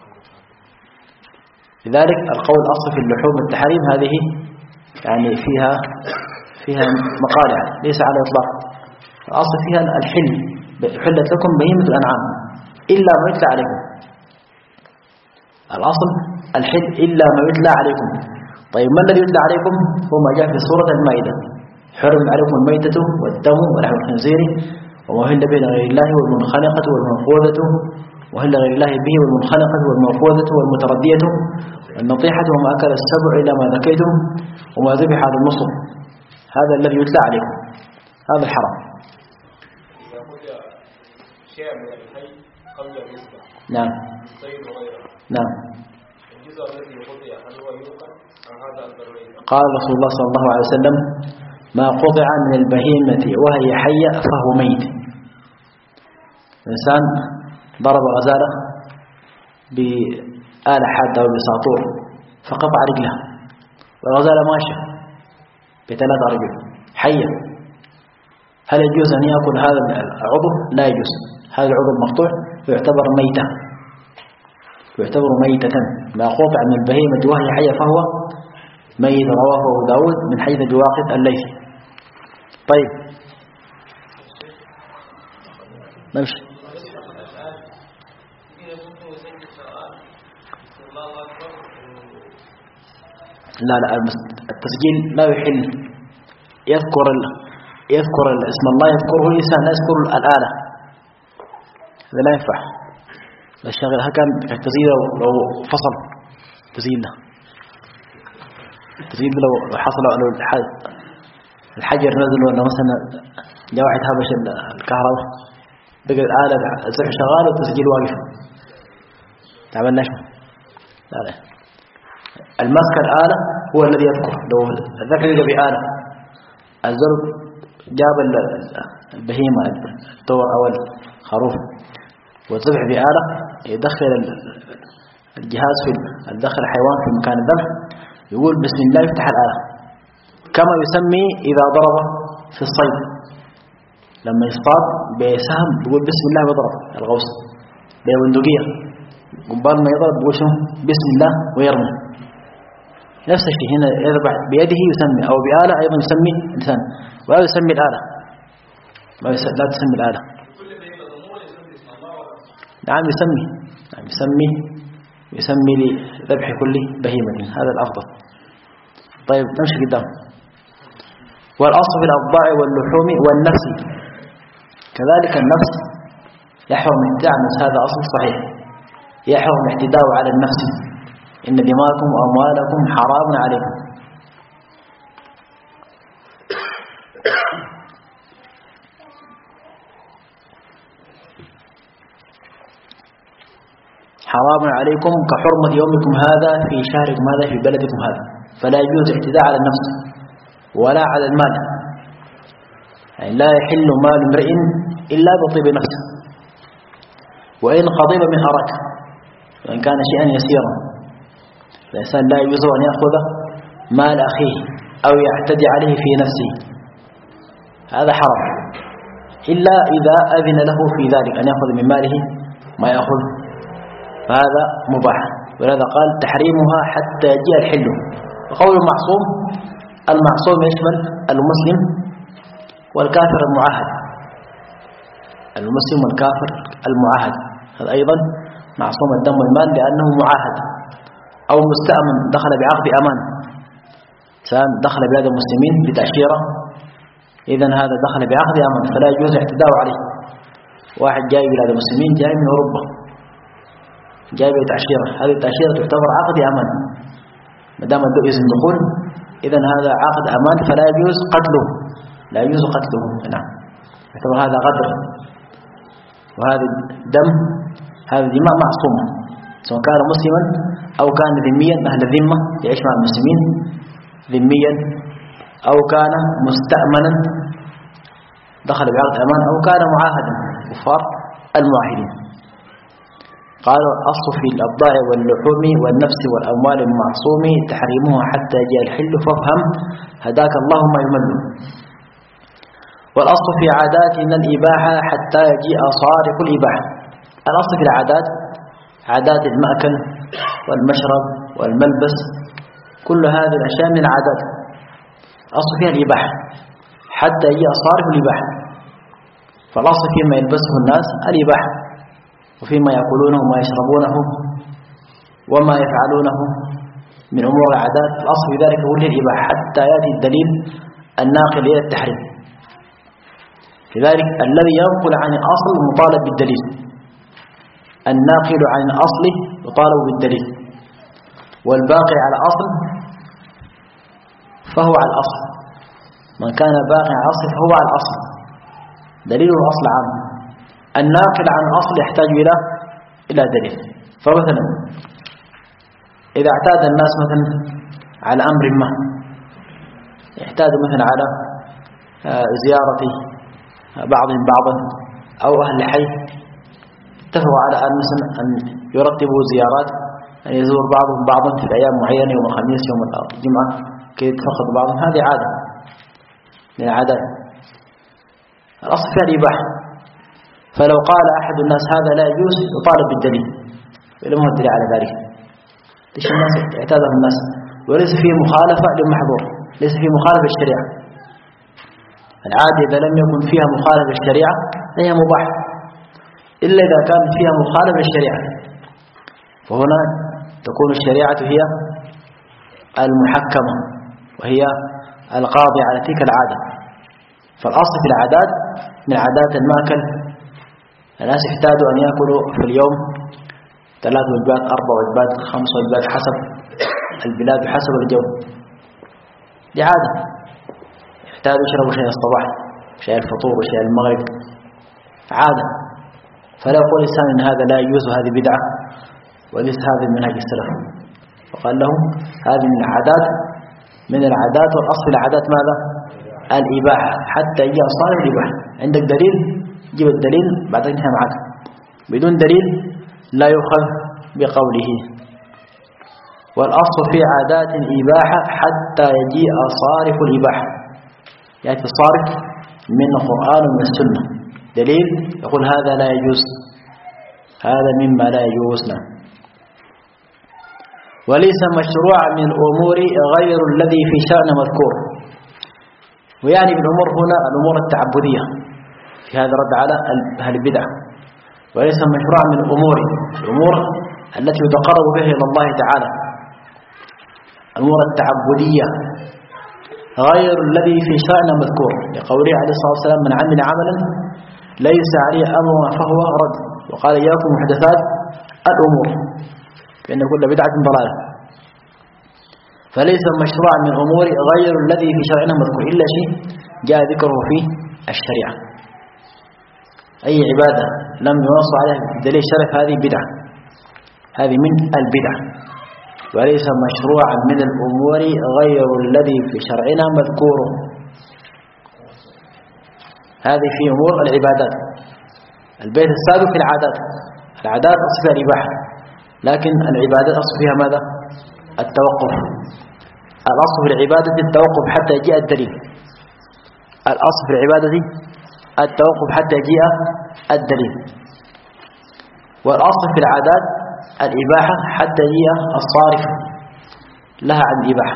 لذلك القول الأصل في اللحوم التحريم هذه يعني فيها فيها مقال يعني ليس على إطلاق. الأصل فيها الحل، حلت لكم بهيمة الأنعام إلا ما يتلى عليكم. الأصل الحل إلا ما يتلى عليكم. طيب ما الذي يتلى عليكم؟ هو ما جاء في سورة المائدة: حرم عليكم الميتة والدم ولحم الخنزير وما أهل به لغير الله والمنخنقة والمنقوذة وأهل غير الله به والمنخنقة والمنقوذة والمتردية والنطيحة وما أكل السبع إلا ما ذكيتم وما ذبح على النصب. هذا الذي يتلى عليكم، هذا الحرام. نعم الصيد وغيره. نعم. الجزء الذي قطع هل هو يؤكل أم هذا الضروري؟ قال رسول الله صلى الله عليه وسلم: ما قطع من البهيمة وهي حية فهو ميت. الإنسان ضرب غزالة بآلة حادة أو بساطور فقطع رجلها، والغزالة ماشية بثلاث أرجل حية، هل يجوز أن يأكل هذا العضو؟ لا يجوز. هذا العضو المقطوع يعتبر ميتة، يعتبر ميتة. ما قطع من البهيمة وهي حية فهو ميت. رواه أبو داود من حديث بواقد الليثي. طيب نمشي. لا لا التسجيل لا يحل يذكر ال... يذكر اسم الله يذكره الإنسان، لا يذكر الآلة، هذا لا ينفع. الشغل هكذا التسجيل لو فصل تسجيل له التسجيل لو حصل له الحجر نزل ولا مثلا جاء واحد هبش الكهرباء بقى الآلة الزرع شغال والتسجيل واقف، تعمل نشم. لا لا المسك الآلة هو الذي يذكر. لو الذكر يجب بآلة، الزرق جاب البهيمة الثور أو الخروف والذبح بآلة، يدخل الجهاز في يدخل الحيوان في مكان الذبح، يقول بسم الله يفتح الآلة، كما يسمي إذا ضرب في الصيد لما يصطاد بسهم بيقول بسم الله ويضرب الغوص ببندقية، قبال ما يضرب بيقول شنو بسم الله ويرمي. نفس الشيء هنا يذبح بيده يسمي، أو بآلة أيضا يسمي إنسان، ولا يسمي الآلة، ما يس... لا تسمي الآلة. نعم يسمي، نعم يسمي يسمي لذبح كل بهيمة، هذا الأفضل. طيب نمشي قدام. والأصل في الأضلاع واللحوم والنفس، كذلك النفس يحرم اعتداء، هذا أصل صحيح، يحرم اعتداء على النفس، إن دماءكم وأموالكم حرام عليكم. حرام عليكم كحرمة يومكم هذا في شهركم هذا في بلدكم هذا، فلا يجوز اعتداء على النفس ولا على المال. يعني لا يحل مال امرئ إلا بطيب نفسه، وإن قضيب من أراك، وإن كان شيئا يسيرا. الإنسان لا يجوز أن يأخذ مال أخيه أو يعتدي عليه في نفسه، هذا حرام، إلا إذا أذن له في ذلك أن يأخذ من ماله ما يأخذ، فهذا مباح. ولهذا قال تحريمها حتى يجيء الحل. وقول المعصوم، المعصوم يشمل المسلم والكافر المعاهد، المسلم والكافر المعاهد هذا أيضا معصوم الدم والمال لأنه معاهد أو مستأمن، دخل بعقد أمان، سواء دخل بلاد المسلمين بتأشيرة، إذن هذا دخل بعقد أمان فلا يجوز اعتداء عليه. واحد جاي بلاد المسلمين، جاي من أوروبا، جاي بتأشيرة، هذه التأشيرة تعتبر عقد أمان، ما دام إذن دخول إذن هذا عقد أمان فلا يجوز قتله، لا يجوز قتله. نعم يعتبر هذا غدر، وهذا دم، هذا دماء معصومة، سواء كان مسلما أو كان ذميا، أهل الذمة يعيش مع المسلمين ذميا، أو كان مستأمنا دخل بعقد أمان، أو كان معاهدا كفار المعاهدين. قال أصل في الأبضاع واللحوم والنفس والأموال المعصوم تحريمها حتى يجيء الحل، فافهم هداك الله ما يمل. والأصل في عاداتنا الإباحة حتى يجيء صارف الإباحة. الأصل في العادات عادات المأكل والمشرب والملبس، كل هذه الأشياء من العادات أصل فيها الإباحة حتى يجيء صارف الإباحة. فالأصل فيما يلبسه الناس الإباحة، وفيما يأكلونه وما يشربونه وما يفعلونه من أمور العادات الأصل في ذلك هو الإباحة حتى يأتي الدليل الناقل إلى التحريم. لذلك الذي ينقل عن الأصل مطالب بالدليل، الناقل عن الأصل يطالب بالدليل، والباقي على الأصل فهو على الأصل. من كان باقي على الأصل فهو على الأصل، دليل الأصل عام. الناقل عن الأصل يحتاج إلى إلى دليل. فمثلا إذا اعتاد الناس مثلا على أمر ما، اعتادوا مثلا على زيارة بعضهم بعضا أو أهل الحي، اتفقوا على أن مثلا أن يرتبوا زيارات، أن يزور بعضهم بعضا في الأيام معينة، يوم الخميس يوم الجمعة، كي يتفقدوا بعضهم. هذه عادة من العادات، الأصل فيها الإباحة. فلو قال أحد الناس هذا لا يجوز يطالب بالدليل، إلا ما هو الدليل على ذلك؟ ليش الناس اعتادهم الناس، وليس فيه مخالفة للمحظور، ليس فيه مخالفة للشريعة. العادة إذا لم يكن فيها مخالفة للشريعة فهي مباح، إلا إذا كانت فيها مخالفة للشريعة، فهنا تكون الشريعة هي المحكمة وهي القاضي على تلك العادة. فالأصل في العادات من عادات الماكل، الناس احتاجوا أن يأكلوا في اليوم ثلاث وجبات أربع وجبات خمس وجبات حسب البلاد وحسب الجو، دي عادة. يحتاجوا يشربوا شيء الصباح، شيء الفطور وشيء المغرب، عادة. فلا يقول الإنسان إن هذا لا يجوز وهذه بدعة وليس هذا منهج السلف. وقال لهم هذه من العادات، من العادات، والأصل العادات ماذا؟ الإباحة، حتى يجي أصال الإباحة. عندك دليل جيب الدليل، بعدين انتهى معك. بدون دليل لا يؤخذ بقوله. والأصل في عادات الإباحة حتى يجيء صارف الإباحة، يأتي الصارف من القرآن ومن السنة، دليل يقول هذا لا يجوز، هذا مما لا يجوز. نعم. وليس مشروعا من الأمور غير الذي في شأن مذكور. ويعني بالأمور هنا الأمور التعبدية، في هذا رد على أهل البدع. وليس مشروعا من الأمور، الأمور التي يتقرب بها إلى الله تعالى، الأمور التعبدية غير الذي في شأن مذكور، لقوله عليه الصلاة والسلام من عمل عملا ليس عليه أمرنا فهو رد. وقال إياكم محدثات الأمور فإن كل بدعة ضلالة. فليس مشروعا من الأمور غير الذي في شرعنا مذكور، إلا شيء جاء ذكره في الشريعة. أي عبادة لم ينص عليها دليل شرف هذه بدعة، هذه من البدع. وليس مشروعا من الأمور غير الذي في شرعنا مذكور. هذه في أمور العبادات. البيت السابق في العادات، العادات أصل فيها الإباحة، لكن العبادات أصل فيها ماذا؟ التوقف. الأصل في العبادة التوقف حتى يجيء الدليل. الأصل في العبادة التوقف حتى يجيء الدليل. والأصل في العادات الإباحة حتى يجيء الصارف لها عن الإباحة.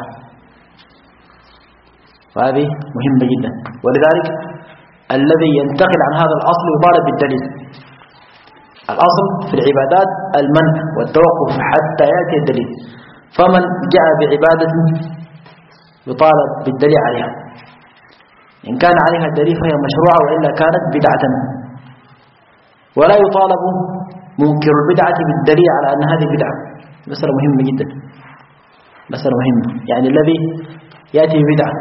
وهذه مهمة جدا. ولذلك الذي ينتقل عن هذا الأصل يطالب بالدليل. الأصل في العبادات المنع والتوقف حتى يأتي الدليل. فمن جاء بعبادة يطالب بالدليل عليها، إن كان عليها الدليل فهي مشروعة، وإلا كانت بدعة. ولا يطالب منكر البدعة بالدليل على أن هذه بدعة. مسألة مهمة جدا، مسألة مهمة. يعني الذي يأتي ببدعة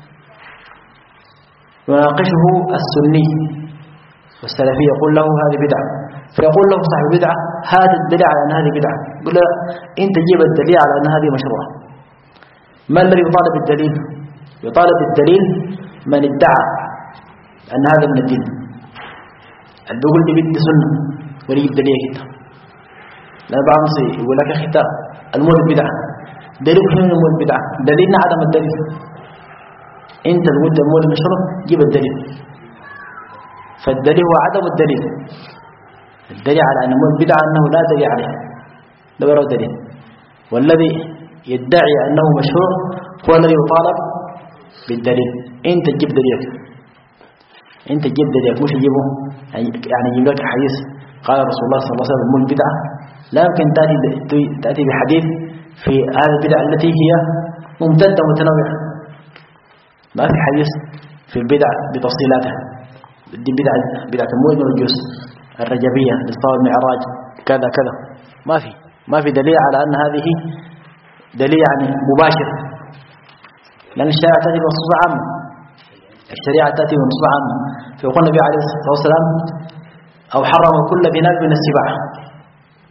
يناقشه السني والسلفي يقول له هذه بدعة، فيقول له صاحب بدعة هذا الدليل على أن هذه بدعة، يقول له أنت جيب الدليل على أن هذه مشروعة. ما الذي يطالب بالدليل؟ يطالب بالدليل من ادعى أن هذا من الدين، اللي يقول لي بدي سنة ولي دليل كده. لا بعض يقول لك يا أخي المولد بدعة، دليل شنو المولد بدعة؟ دليلنا عدم الدليل. أنت تقول المولد مشروع، جيب الدليل. فالدليل هو عدم الدليل. الدليل على أن المولد بدعة أنه لا دليل عليه، لا يرى دليل. والذي يدعي أنه مشروع هو الذي يطالب بالدليل. أنت تجيب دليلك، أنت تجيب دليلك، مش يجيبه يعني يجيب لك حديث قال رسول الله صلى الله عليه وسلم المولد بدعة. لا يمكن تأتي تأتي بحديث في هذه البدعة التي هي ممتدة متنوعة. ما في حديث في البدع بتفصيلاتها. دي بدعة بدعة المولد والجوز، الرجبية، الإسراء والمعراج، كذا كذا. ما في ما في دليل على أن هذه دليل يعني مباشر، لأن الشريعة تأتي بنصوص عامة. الشريعة تأتي بنصوص عامة. فيقول النبي عليه الصلاة والسلام أو حرم كل ذي ناب من السباع،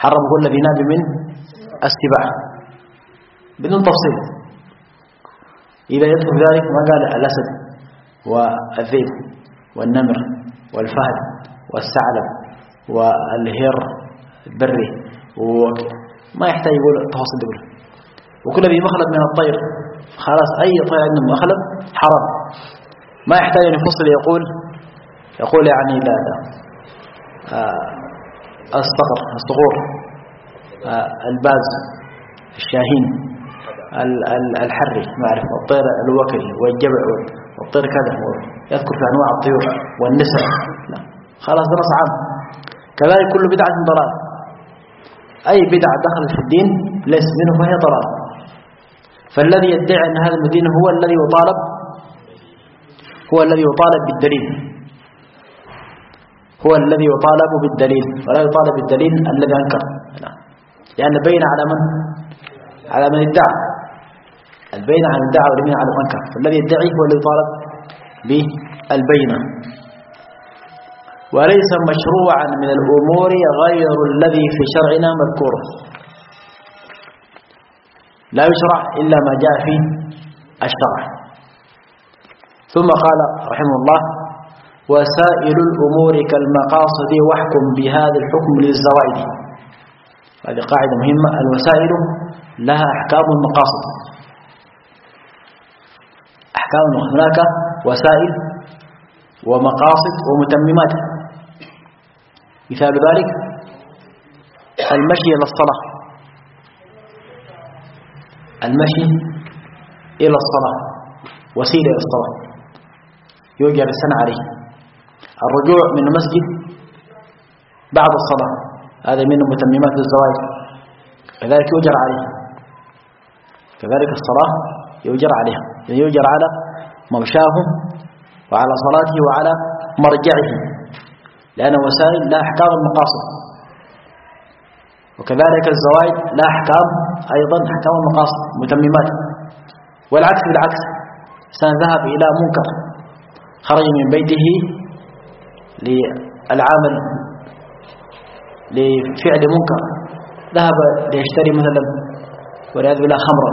حرم كل ذي ناب من السباع بدون تفصيل. إذا يدخل ذلك ما قال الأسد والذئب والنمر والفهد والثعلب والهر البري، وما يحتاج يقول تفاصيل دول. وكل ذي مخلب من الطير خلاص أي طير عنده مخلب حرام، ما يحتاج أن يفصل يقول يقول يعني لا لا آه الصقر الصقور آه الباز الشاهين الحري ما أعرف الطير الوكري والجبع والطير كذا، يذكر في أنواع الطيور والنسر، لا خلاص درس عام. كذلك كل بدعة ضلال، أي بدعة دخلت في الدين ليس منه فهي ضلال. فالذي يدعي أن هذا الدين هو الذي يطالب هو الذي يطالب بالدليل هو الذي يطالب بالدليل ولا يطالب بالدليل الذي أنكر، لأن بين على من على من ادعى، البينة على الدعوة واليمين على المنكر، فالذي يدعي هو الذي يطالب بالبينة. وليس مشروعا من الأمور غير الذي في شرعنا مذكور، لا يشرع إلا ما جاء في الشرع. ثم قال رحمه الله: وسائل الأمور كالمقاصد واحكم بهذا الحكم للزوائد. هذه قاعدة مهمة، الوسائل لها أحكام المقاصد، أحكام هناك وسائل ومقاصد ومتممات. مثال ذلك المشي إلى الصلاة، المشي إلى الصلاة وسيلة إلى الصلاة يؤجر السنة عليه. الرجوع من المسجد بعد الصلاة هذا من متممات الزواج، كذلك يؤجر عليه. كذلك الصلاة يؤجر عليها، يؤجر على ممشاه وعلى صلاته وعلى مرجعه، لأن وسائل لا أحكام المقاصد. وكذلك الزواج لا أحكام أيضا أحكام المقاصد متممات. والعكس بالعكس، إنسان ذهب إلى منكر، خرج من بيته للعمل لفعل منكر، ذهب ليشتري مثلا والعياذ بالله خمرا،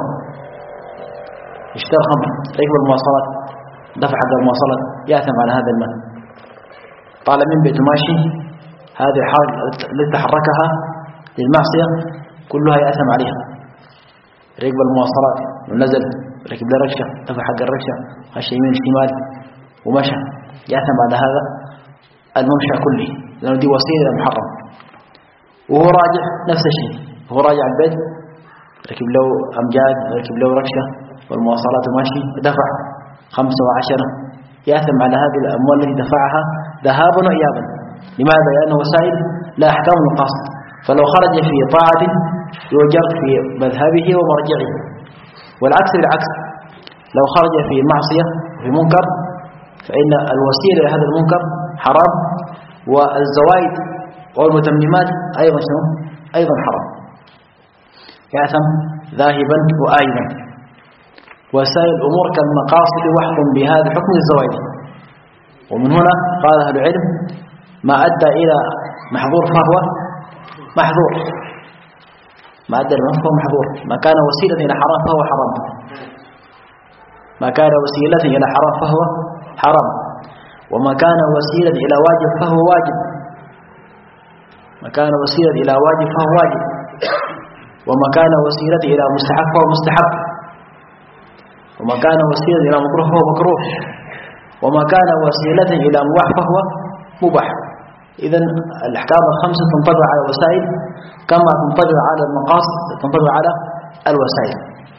اشترى خمر، ركب المواصلات، دفع حق المواصلات، يأثم على هذا المال. طالع من بيته ماشي، هذه الحال التي تحركها للمعصية كلها يأثم عليها. ركب المواصلات ونزل ركب له ركشة، دفع حق الركشة، مشى يمين شمال ومشى، يأثم على هذا الممشى كله، لأنه دي وسيلة محرم. وهو راجع نفس الشيء، وهو راجع البيت ركب له أمجاد، ركب له ركشة والمواصلات وماشي، دفع خمسة وعشرة، يأثم على هذه الأموال التي دفعها ذهابا وإيابا. لماذا؟ لأنه وسائل لا أحكام المقاصد. فلو خرج في طاعة يؤجر في مذهبه ومرجعه، والعكس بالعكس، لو خرج في معصية وفي منكر فإن الوسيلة لهذا المنكر حرام، والزوائد والمتممات أيضا شنو؟ أيضا حرام، يأثم ذاهبا وآيبا. وسائل الأمور كالمقاصد واحكم بهذا حكم الزوائد. ومن هنا قال أهل العلم: ما أدى إلى محظور فهو محظور، ما أدى إلى فهو محظور، ما كان وسيلة إلى حرام فهو حرام، ما كان وسيلة إلى حرام فهو حرام، وما كان وسيلة إلى واجب فهو واجب، ما كان وسيلة إلى واجب فهو واجب، وما كان وسيلة إلى مستحب فهو مستحب، وما كان وسيلة إلى مكروه فهو مكروه، وما كان وسيلة إلى مباح فهو مباح. إذن الأحكام الخمسة تنطبق على الوسائل كما تنطبق على المقاصد، تنطبق على الوسائل،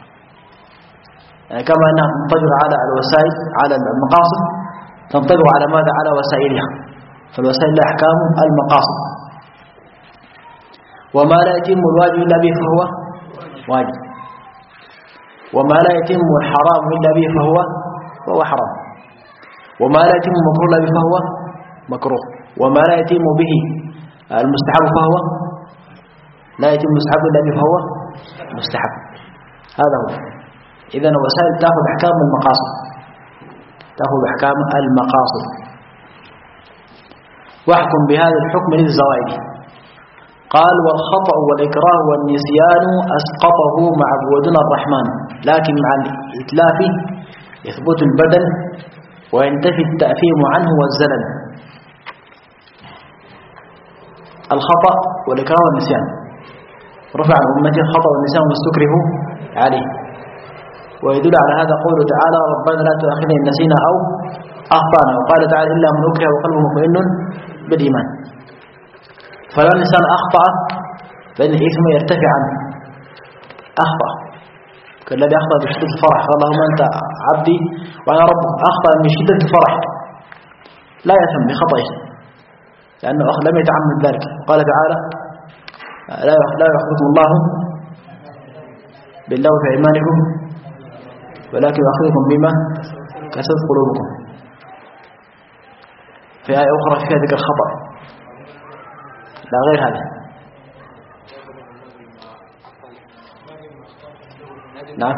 يعني كما أنها تنطبق على الوسائل على المقاصد تنطبق على ماذا؟ على وسائلها. فالوسائل لها أحكام المقاصد. وما لا يتم الواجب إلا به فهو واجب، وما لا يتم الحرام إلا به فهو فهو حرام، وما لا يتم المكروه إلا به فهو مكروه، وما لا يتم به المستحب فهو لا يتم المستحب إلا به فهو مستحب. هذا هو. إذن الوسائل تأخذ أحكام المقاصد، تأخذ أحكام المقاصد. واحكم بهذا الحكم للزوائد. قال والخطأ والإكراه والنسيان أسقطه معبودنا الرحمن، لكن مع الإتلاف يثبت البدل وينتفي التأثيم عنه والزلل. الخطأ والإكراه والنسيان رفع عن أمتي الخطأ والنسيان واستكرهوا عليه، ويدل على هذا قوله تعالى ربنا لا تؤاخذنا إن نسينا أو أخطأنا، وقال تعالى إلا من أكره وقلبه مطمئن بالإيمان. فلو الإنسان أخطأ فإن الإثم يرتفع عنه. أخطأ كالذي أخطأ بشدة الفرح قال اللهم أنت عبدي وأنا ربك، أخطأ من شدة الفرح لا يثم بخطئه لأنه لم يتعمد ذلك. قال تعالى لا يأخذكم الله بالله في أيمانكم ولكن يأخذكم بما كسبت قلوبكم. في آية أخرى فيها ذكر الخطأ لا غير هذا. نعم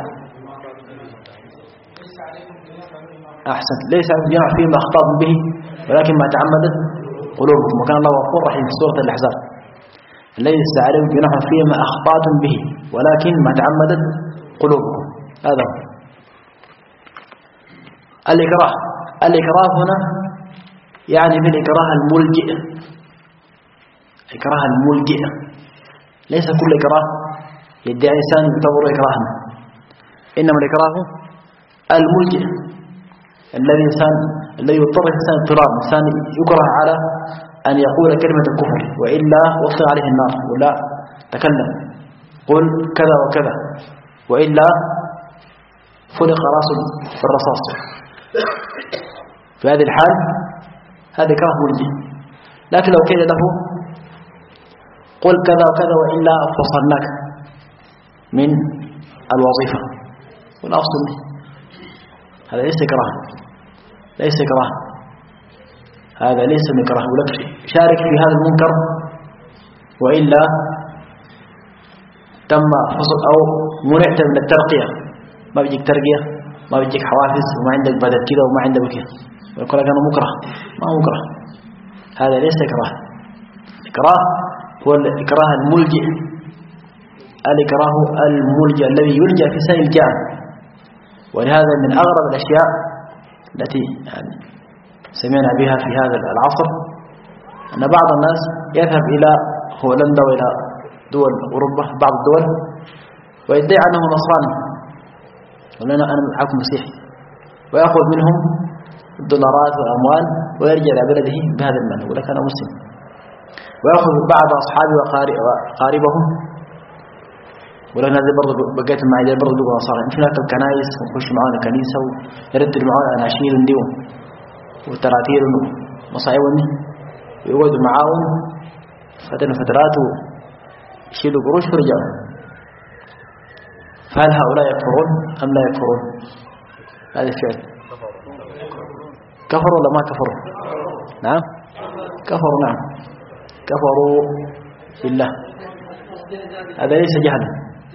أحسن. ليس جناح فيما أخطأتم به ولكن ما تعمدت قلوبكم، وكان الله غفور رحيم في سورة الأحزاب. ليس عليكم جناح فيما أخطأتم به ولكن ما تعمدت قلوبكم. هذا هو الإكراه. الإكراه هنا يعني بالإكراه الملجئ، إكراه الملجئ، ليس كل إكراه يدعي إنسان يعتبر إكراها، إنما الإكراه الملجئ الذي إنسان الذي يضطر الإنسان اضطرار، إنسان يكره على أن يقول كلمة الكفر وإلا وصل عليه النار، ولا تكلم قل كذا وكذا وإلا فلق راسه بالرصاص. في هذه الحال هذا إكراه ملجئ. لكن لو كان له قل كذا وكذا وإلا فصلناك من الوظيفة ولا أفصلني، هذا ليس إكراه، ليس إكراه، هذا ليس إكراه. ولك شارك في هذا المنكر وإلا تم فصل أو منعت من الترقية، ما بيجيك ترقية، ما بيجيك حوافز، وما عندك بدل كذا وما عندك كذا، ويقول لك أنا مكره، ما هو مكره، هذا ليس إكراه. الإكراه هو الإكراه الملجئ، الإكراه الملجئ الذي يلجأ في سبيل الجاه. ولهذا من أغرب الأشياء التي يعني سمعنا بها في هذا العصر أن بعض الناس يذهب إلى هولندا وإلى دول أوروبا، بعض الدول، ويدعي أنه نصراني، يقول لنا أنا معكم مسيحي، ويأخذ منهم الدولارات والأموال ويرجع إلى بلده بهذا المال، يقول لك أنا مسلم. ويأخذ بعض أصحابه وقاربهم ولكن هذا برضه بقيت معي برضه بقوا نصارى، في هناك الكنائس ونخش معانا كنيسة ويردد معانا أناشيد نديهم وتراتير ومصايبني ويقعدوا معاهم فترة فترات ويشيلوا قروش ورجعوا. فهل هؤلاء يكفرون أم لا يكفرون؟ هذا الفعل كفروا ولا ما كفروا؟ نعم كفروا، نعم كفروا بالله. هذا ليس جهلا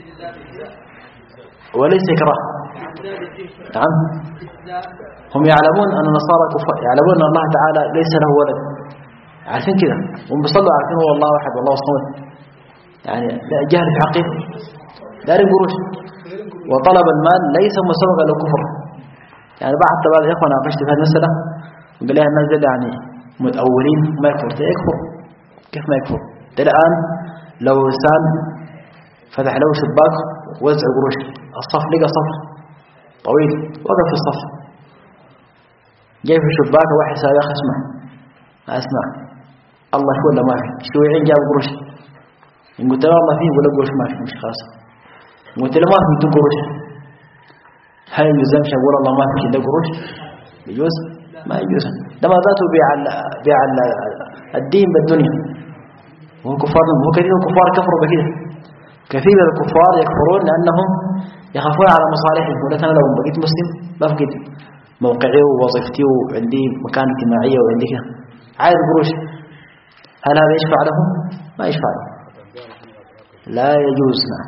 وليس إكراه. نعم هم يعلمون أن النصارى كفار، يعلمون أن الله تعالى ليس له ولد، عارفين كذا، هم بيصلوا عارفين هو الله واحد والله الصمد، يعني لا جهل في حقيقة، دار قروش وطلب المال ليس مسبب له كفر. يعني بعض بعض الإخوة ناقشت في هذه المسألة وقال لها الناس يعني متأولين ما يكفر، يكفر كيف ما يكفر؟ الآن لو إنسان فتح له شباك ووزع قروش، الصف لقى صف طويل وقف في الصف، جاي في الشباك واحد سأل يا أخي اسمع اسمع الله شو ولا ما في، شويعين جاب قروش، إن قلت له الله فيه ولا قروش ما في مش خلاص، قلت له ما في بدون قروش، هل يلزم شيء يقول الله ما في إلا قروش؟ يجوز؟ ما يجوز. لما ذاته بيع بيع الدين بالدنيا، وهو كفار، وهو كثير من الكفار كفروا بكده، كثير من الكفار يكفرون لأنهم يخافون على مصالحهم، ولكن أنا لو بقيت مسلم بفقد موقعي ووظيفتي وعندي مكان اجتماعي وعندي كده عايز قروش، هل هذا يشفع لهم؟ ما يشفع لهم، لا يجوز. نعم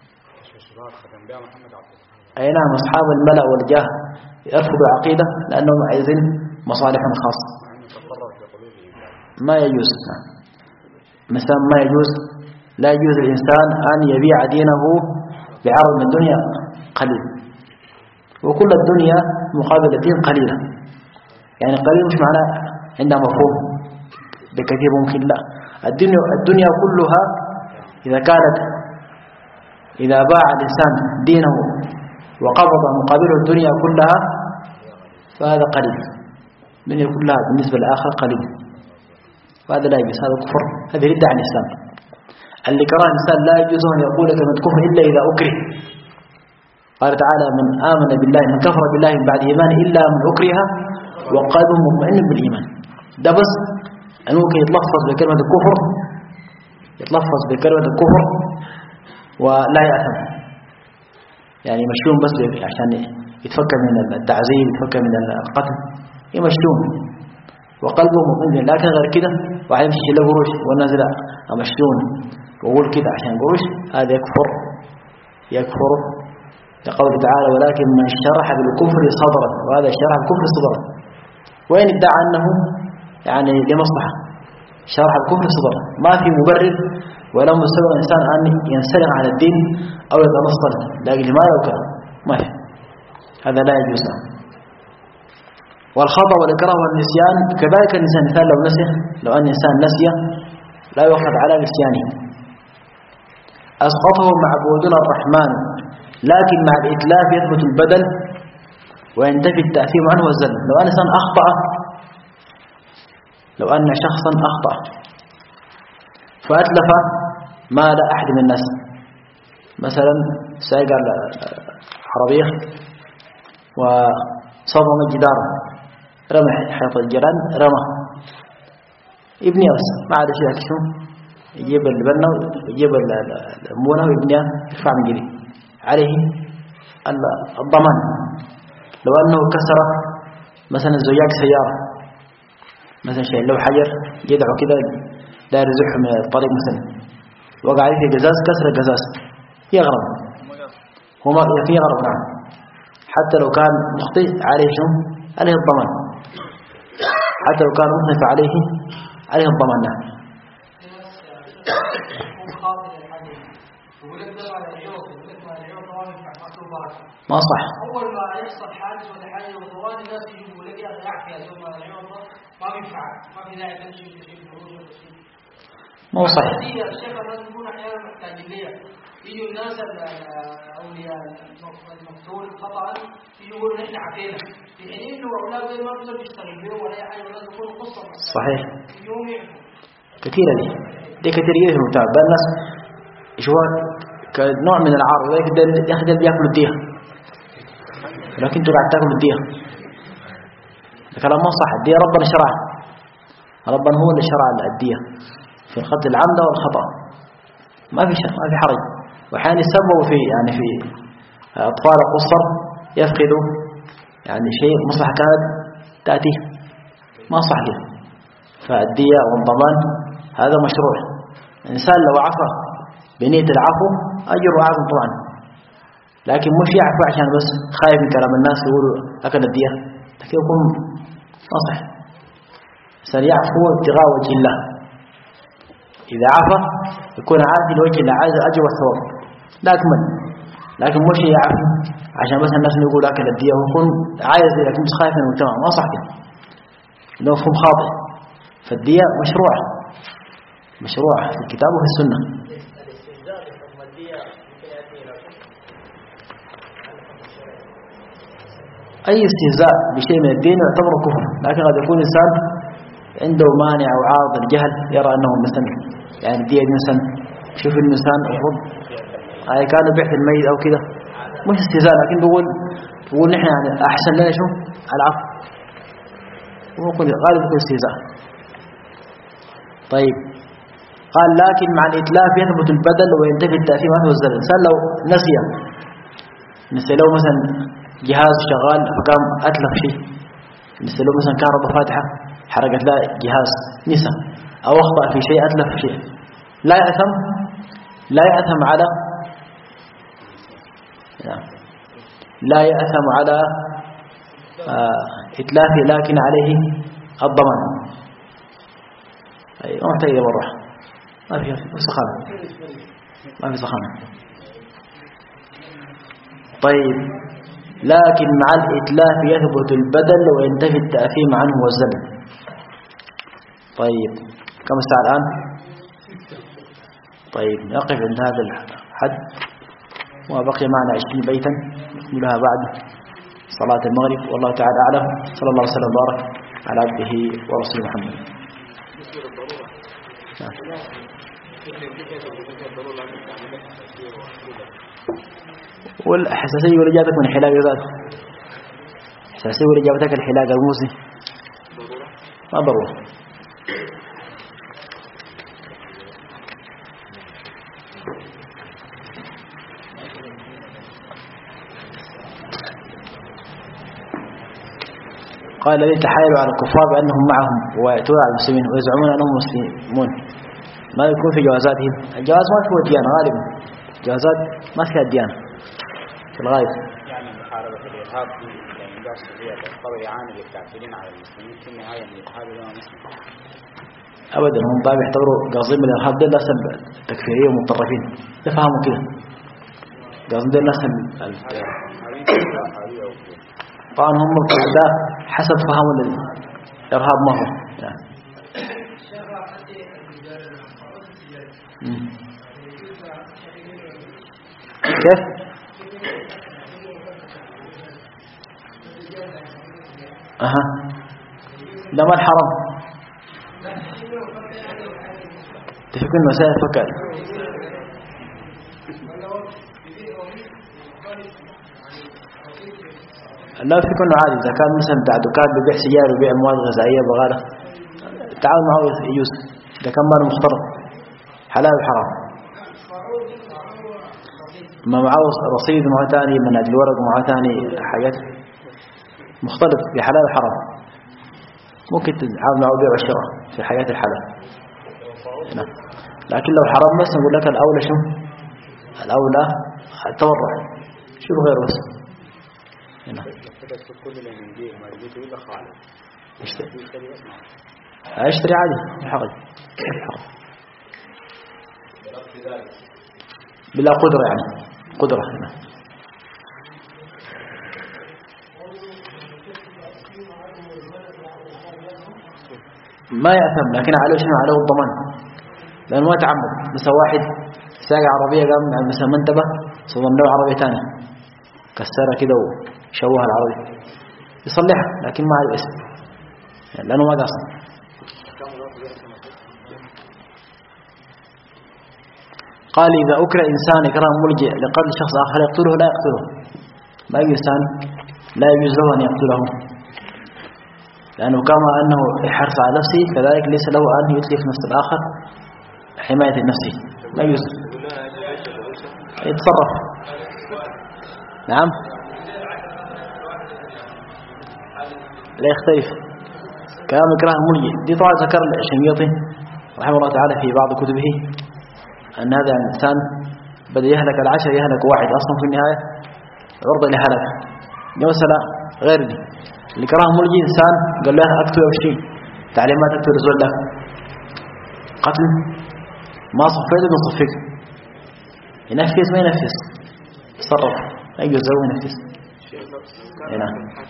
أي نعم، أصحاب الملأ والجاه يرفضوا العقيدة لأنهم عايزين مصالحهم خاصة، ما يجوز. نعم مثلا ما يجوز لا يجوز الإنسان أن يبيع دينه بعرض من الدنيا قليل، وكل الدنيا مقابل الدين قليلة. يعني قليل مش معناه عندها مفهوم بكثير، ممكن لا، الدنيا, الدنيا كلها إذا كانت إذا باع الإنسان دينه وقبض مقابله الدنيا كلها فهذا قليل. الدنيا كلها بالنسبة للآخرة قليل، وهذا لا يجوز، هذا كفر، هذه ردة عن الإسلام. اللي كره الإنسان لا يجوز أن يقول كلمة كفر إلا إذا أكره. قال تعالى: من آمن بالله من كفر بالله من بعد إيمان إلا من أكره وقلبه مطمئن بالإيمان. ده بس أنه ممكن يتلفظ بكلمة الكفر، يتلفظ بكلمة الكفر ولا يأثم، يعني مشلوم بس عشان يتفكر من التعذيب، يتفكر من القتل، يمشلوم وقلبه مطمئن. لكن غير كده واحد يمشي له قروش والنازل مشلون وقول كده عشان قروش، هذا يكفر يكفر لقوله تعالى: ولكن من شرح بالكفر صدرا، وهذا شرح بالكفر صدرا، وين ادعى أنه يعني لمصلحة، شرح الكفر صدرا، ما في مبرر ولا مستوى الإنسان أن ينسلخ على الدين أو يتنصل لأجل ما لو كان، ما في، هذا لا يجوز. والخطأ والإكراه والنسيان كذلك. الإنسان مثال لو نسي، لو أن الإنسان نسي لا يؤخذ على نسيانه. أسقطه معبودنا الرحمن، لكن مع الإتلاف يثبت البدل وينتفي التأثيم عنه والزلل. لو أن إنسان أخطأ، لو أن شخصا أخطأ فأتلف مال أحد من الناس، مثلا سائق العربية وصدم الجدار، رمى حيط الجيران، رمى ابني بس ما عاد شيء شو يجيب البنا ويجيب المونه ويبنيها يدفع من جديد عليه الضمان. لو أنه كسر مثلا زجاج سيارة مثلا شيء، لو حجر يدعو كذا لا يرزحه من الطريق مثلا، وقع عليه في قزاز، كسر القزاز، يغرم، هو ما في غرم. نعم، حتى لو كان مخطئ عليه شو عليه الضمان، حتى لو كان مخطئ عليه عليه الضمان. نعم. ما صح. أول ما يحصل حادث ولا حاجة وطوال الناس يجوا لك يا أخي أحكي يا زلمة العوض ما بينفع، ما في داعي تمشي وتشيل فلوس ولا شيء. ما هو صح. الشيخ الناس يكون أحيانا محتاجين ليه، يجوا الناس الأولياء المقتول خطأ يجوا يقولوا نحن عفينا، في حين إنه أولاد ما بيقدروا يشتغل بيهم ولا أي حاجة، الناس يكونوا قصة. صحيح. يوم يعرفوا. كثيرة دي دي كثير يفهموا تعب الناس يشوفوا كنوع من العار، ياخذ بياكلوا الديه، لكن انتوا قاعد تاكلوا الديه. الكلام ما صح. الديه ربنا شرعها، ربنا هو اللي شرع الديه في القتل العمد والخطأ، ما في شر، ما في حرج. وحين يسببوا في يعني في أطفال قصر يفقدوا يعني شيء مصلحة كانت تأتي، ما صح كده. فالديه والضمان هذا مشروع. الإنسان لو عفى بنية العفو أجر وعظم طبعا، لكن مش يعفو عشان بس خايف من كلام الناس يقولوا أكل الدية، لكن يكون نصح. الإنسان يعفو ابتغاء وجه الله، إذا عفى يكون عادي لوجه الله، عايز الأجر والثواب لا أكمل. لكن مش يعفو عشان بس الناس يقولوا أكل الدية ويكون عايز، لكن مش خايف من المجتمع، ما صح كده، إنه مفهوم خاطئ. فالدية مشروع مشروع في الكتاب وفي السنة. أي استهزاء بشيء من الدين يعتبر كفر، لكن قد يكون إنسان عنده مانع أو عارض الجهل، يرى أنه مثلا يعني الدية مثلا شوف الإنسان المفروض يعني كانوا بيحث الميت أو كده، مش استهزاء، لكن بيقول بيقول نحن يعني أحسن لنا شو العفو، هو غالب يكون استهزاء. طيب قال: لكن مع الإتلاف يثبت البدل وينتفي التأثيم عنه والزلل. الإنسان لو نسي نسي له مثلا جهاز شغال فقام أتلف شيء، نسي له مثلا كهرباء فاتحة حرقت له جهاز، نسى أو أخطأ في شيء أتلف شيء، لا يأثم لا يأثم على لا يأثم على إتلافه، لكن عليه الضمان. أي ما محتاج يبرح. ما في سخانة ما في سخانة. طيب لكن مع الإتلاف يثبت البدل وينتفي التأثيم عنه والزمن. طيب كم الساعة الآن؟ طيب نقف عند هذا الحد وبقي معنا عشرين بيتا نكملها بعد صلاة المغرب. والله تعالى أعلم. صلى الله وسلم وبارك على عبده ورسوله محمد. والحساسية ولا جابتك من حلاق ذات الحساسية ولا جابتك الحلاق الموسي ما ضرورة. قال الذين تحايلوا على الكفار بأنهم معهم ويأتون على المسلمين ويزعمون أنهم مسلمون ما يكون في جوازاتهم. الجواز ما فيه ديانة غالبا. جوازات ما فيها ديانة في الغالب. يعني محاربة الإرهاب يعني جاء السورية تقتضي إعانة للكافرين على المسلمين في النهاية من الإرهاب إلى مسلم. أبدا هم طبعا يعتبروا قاصدين من الإرهاب دول ناس تكفيرية ومتطرفين يفهموا كده قاصدين الناس طبعا هم القاعدة حسب فهم الإرهاب ما هو يعني. كيف؟ أها لما الحرم تفكر المسائل فكر لا في كونه عادي. إذا كان مثلا بتاع دكان ببيع سيارة وبيع مواد غذائية بغالة تعاون معه يجوز. إذا كان مال مختلط حلال وحرام ما معه رصيد معه ثاني من أجل ورق معه ثاني حاجات مختلط في حلال وحرام ممكن تتعاون معه بيع والشراء في حياة الحلال. نعم. لكن لو حرام بس نقول لك الأولى شو الأولى التورع شو غير بس هنا كل اللي من دي ما يجيته إلا خالد اشتري اشتري عادي حقل بلا قدرة يعني قدرة هنا. ما يأثم لكن عليه شنو عليه الضمان لأنه ما تعمد. مثلا واحد ساق عربية قام مثلا منتبه صدم له عربية ثانية كسرها كده وشوهها العربية يصلحها لكن ما عليه اسم يعني لأنه ما قاصد. قال إذا أكره إنسان إكراه ملجئ لقتل شخص آخر يقتله لا يقتله. ما يجوز إنسان لا يجوز له أن يقتله لأنه كما أنه يحرص على نفسه كذلك ليس له أن يتلف نفس الآخر حماية نفسه. ما يجوز يتصرف. نعم لا يختلف كلام إكراه ملجئ. دي طبعا ذكر الشنقيطي رحمه الله تعالى في بعض كتبه أن هذا الإنسان بدأ يهلك العشر يهلك واحد أصلا في النهاية عرضة لهلك. مثلا غير دي الإكراه ملجئ إنسان قال له أكتب أبشي تعليمات أكتب رسول الله قتل ما صفيته بنصفك ينفذ ما ينفذ يتصرف لا يجوز له ينفذ هنا.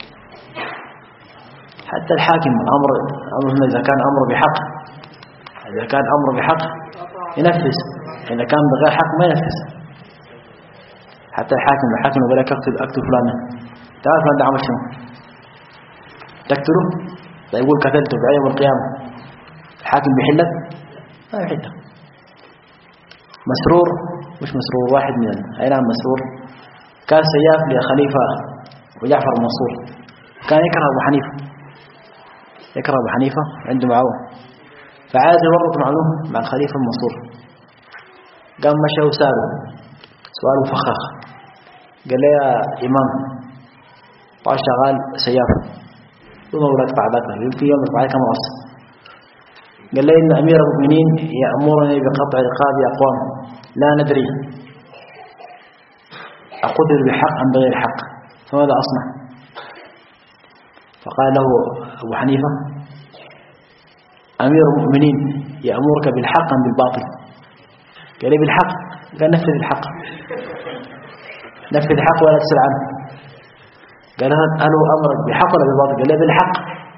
حتى الحاكم الأمر أمر إذا كان أمر بحق إذا كان أمر بحق ينفذ إذا كان بغير حق ما ينفذ. حتى الحاكم الحاكم يقول لك أكتب أكتب فلانا تعرف أن ده عمل شنو تقتله لا يقول قتلته في يوم القيامة الحاكم بيحلك ما يحلك. مسرور مش مسرور واحد من أين عن مسرور كان سياف لخليفة وجعفر المنصور كان يكره أبو حنيفة يكره أبو حنيفة عنده معه فعايز يورط معلومة مع الخليفة المنصور قام مشى وسأله سؤال مفخخ قال لي يا إمام طاش شغال سياف ثم أقول أقطع ذاك في يوم أقطع كم رأس قال لي إن أمير المؤمنين يأمرني بقطع رقاب أقوام لا ندري أقدر بحق أم بغير حق فماذا أصنع؟ فقال له أبو حنيفة أمير المؤمنين يأمرك بالحق أم بالباطل؟ قال لي بالحق، قال نفذ الحق، نفذ الحق ولا تسأل عنه. قال هل هو أمرك بحق ولا بباطل؟ قال لي بالحق.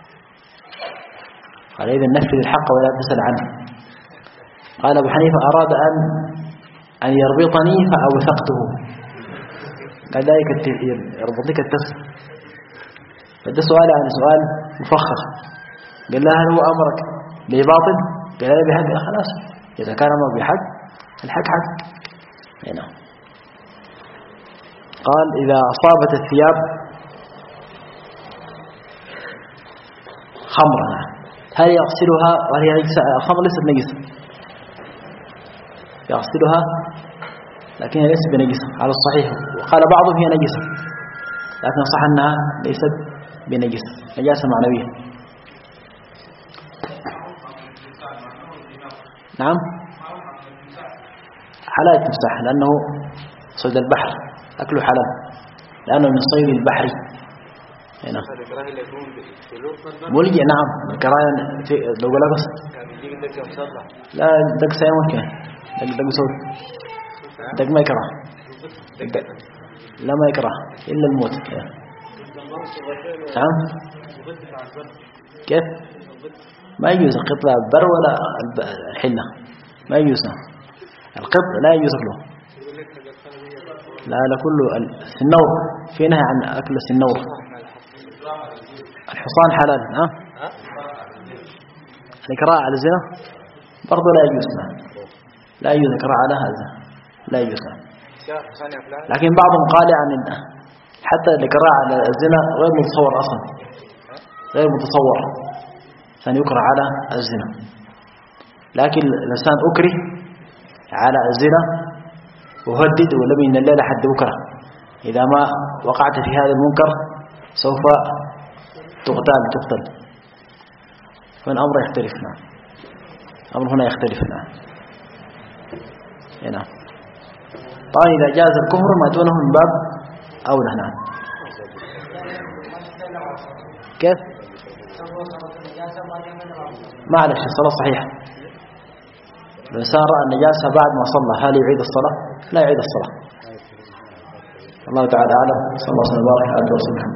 قال إذا نفذ الحق ولا تسأل عنه. قال أبو حنيفة أراد أن أن يربطني فأوثقته. قال لا يربطني كالتف. فده سؤال عن سؤال مفخخ. قال له هل هو أمرك بباطل؟ قال لا بحق. خلاص إذا كان أمر بحق الحق حق. هنا قال إذا أصابت الثياب خمرا هل يغسلها؟ وهي الخمر ليست نجسة، يغسلها لكنها ليست بنجسة على الصحيح. وقال بعضهم هي نجسة لكن صح أنها ليست بنجسة، نجاسة معنوية. نعم حلال تمسح لأنه صيد البحر أكله حلال لأنه من صيد البحر. هنا مولجي. نعم الكراهية لو قال بس لا دق ساي ممكن دق دق صوت دق ما يكره، لا ما يكره إلا الموت. نعم كيف ما يجوز القط لا البر ولا الحنة، ما يجوز. القط لا يجوز له، لا لا كله. السنور في نهي عن أكل السنور. الحصان حلال. ها الإكراه على الزنا برضو لا يجوز، لا يجوز الإكراه على هذا، لا يجوز. لكن بعضهم قال يعني حتى الإكراه على الزنا غير متصور أصلا، غير متصور أن يكره على الزنا. لكن الإنسان أكره على الزنا وهدد ولم من الليلة حد بكرة، إذا ما وقعت في هذا المنكر سوف تقتل تقتل. فالأمر يختلف. نعم الأمر هنا يختلف. نعم هنا طيب إذا جاز الكفر ما دونه من باب أولى. نعم كيف معلش الصلاة صحيحة. الإنسان رأى النجاسة بعد ما صلى هل يعيد الصلاة؟ لا يعيد الصلاة. الله تعالى أعلم. صلى الله عليه وسلم وبارك على رسول الله.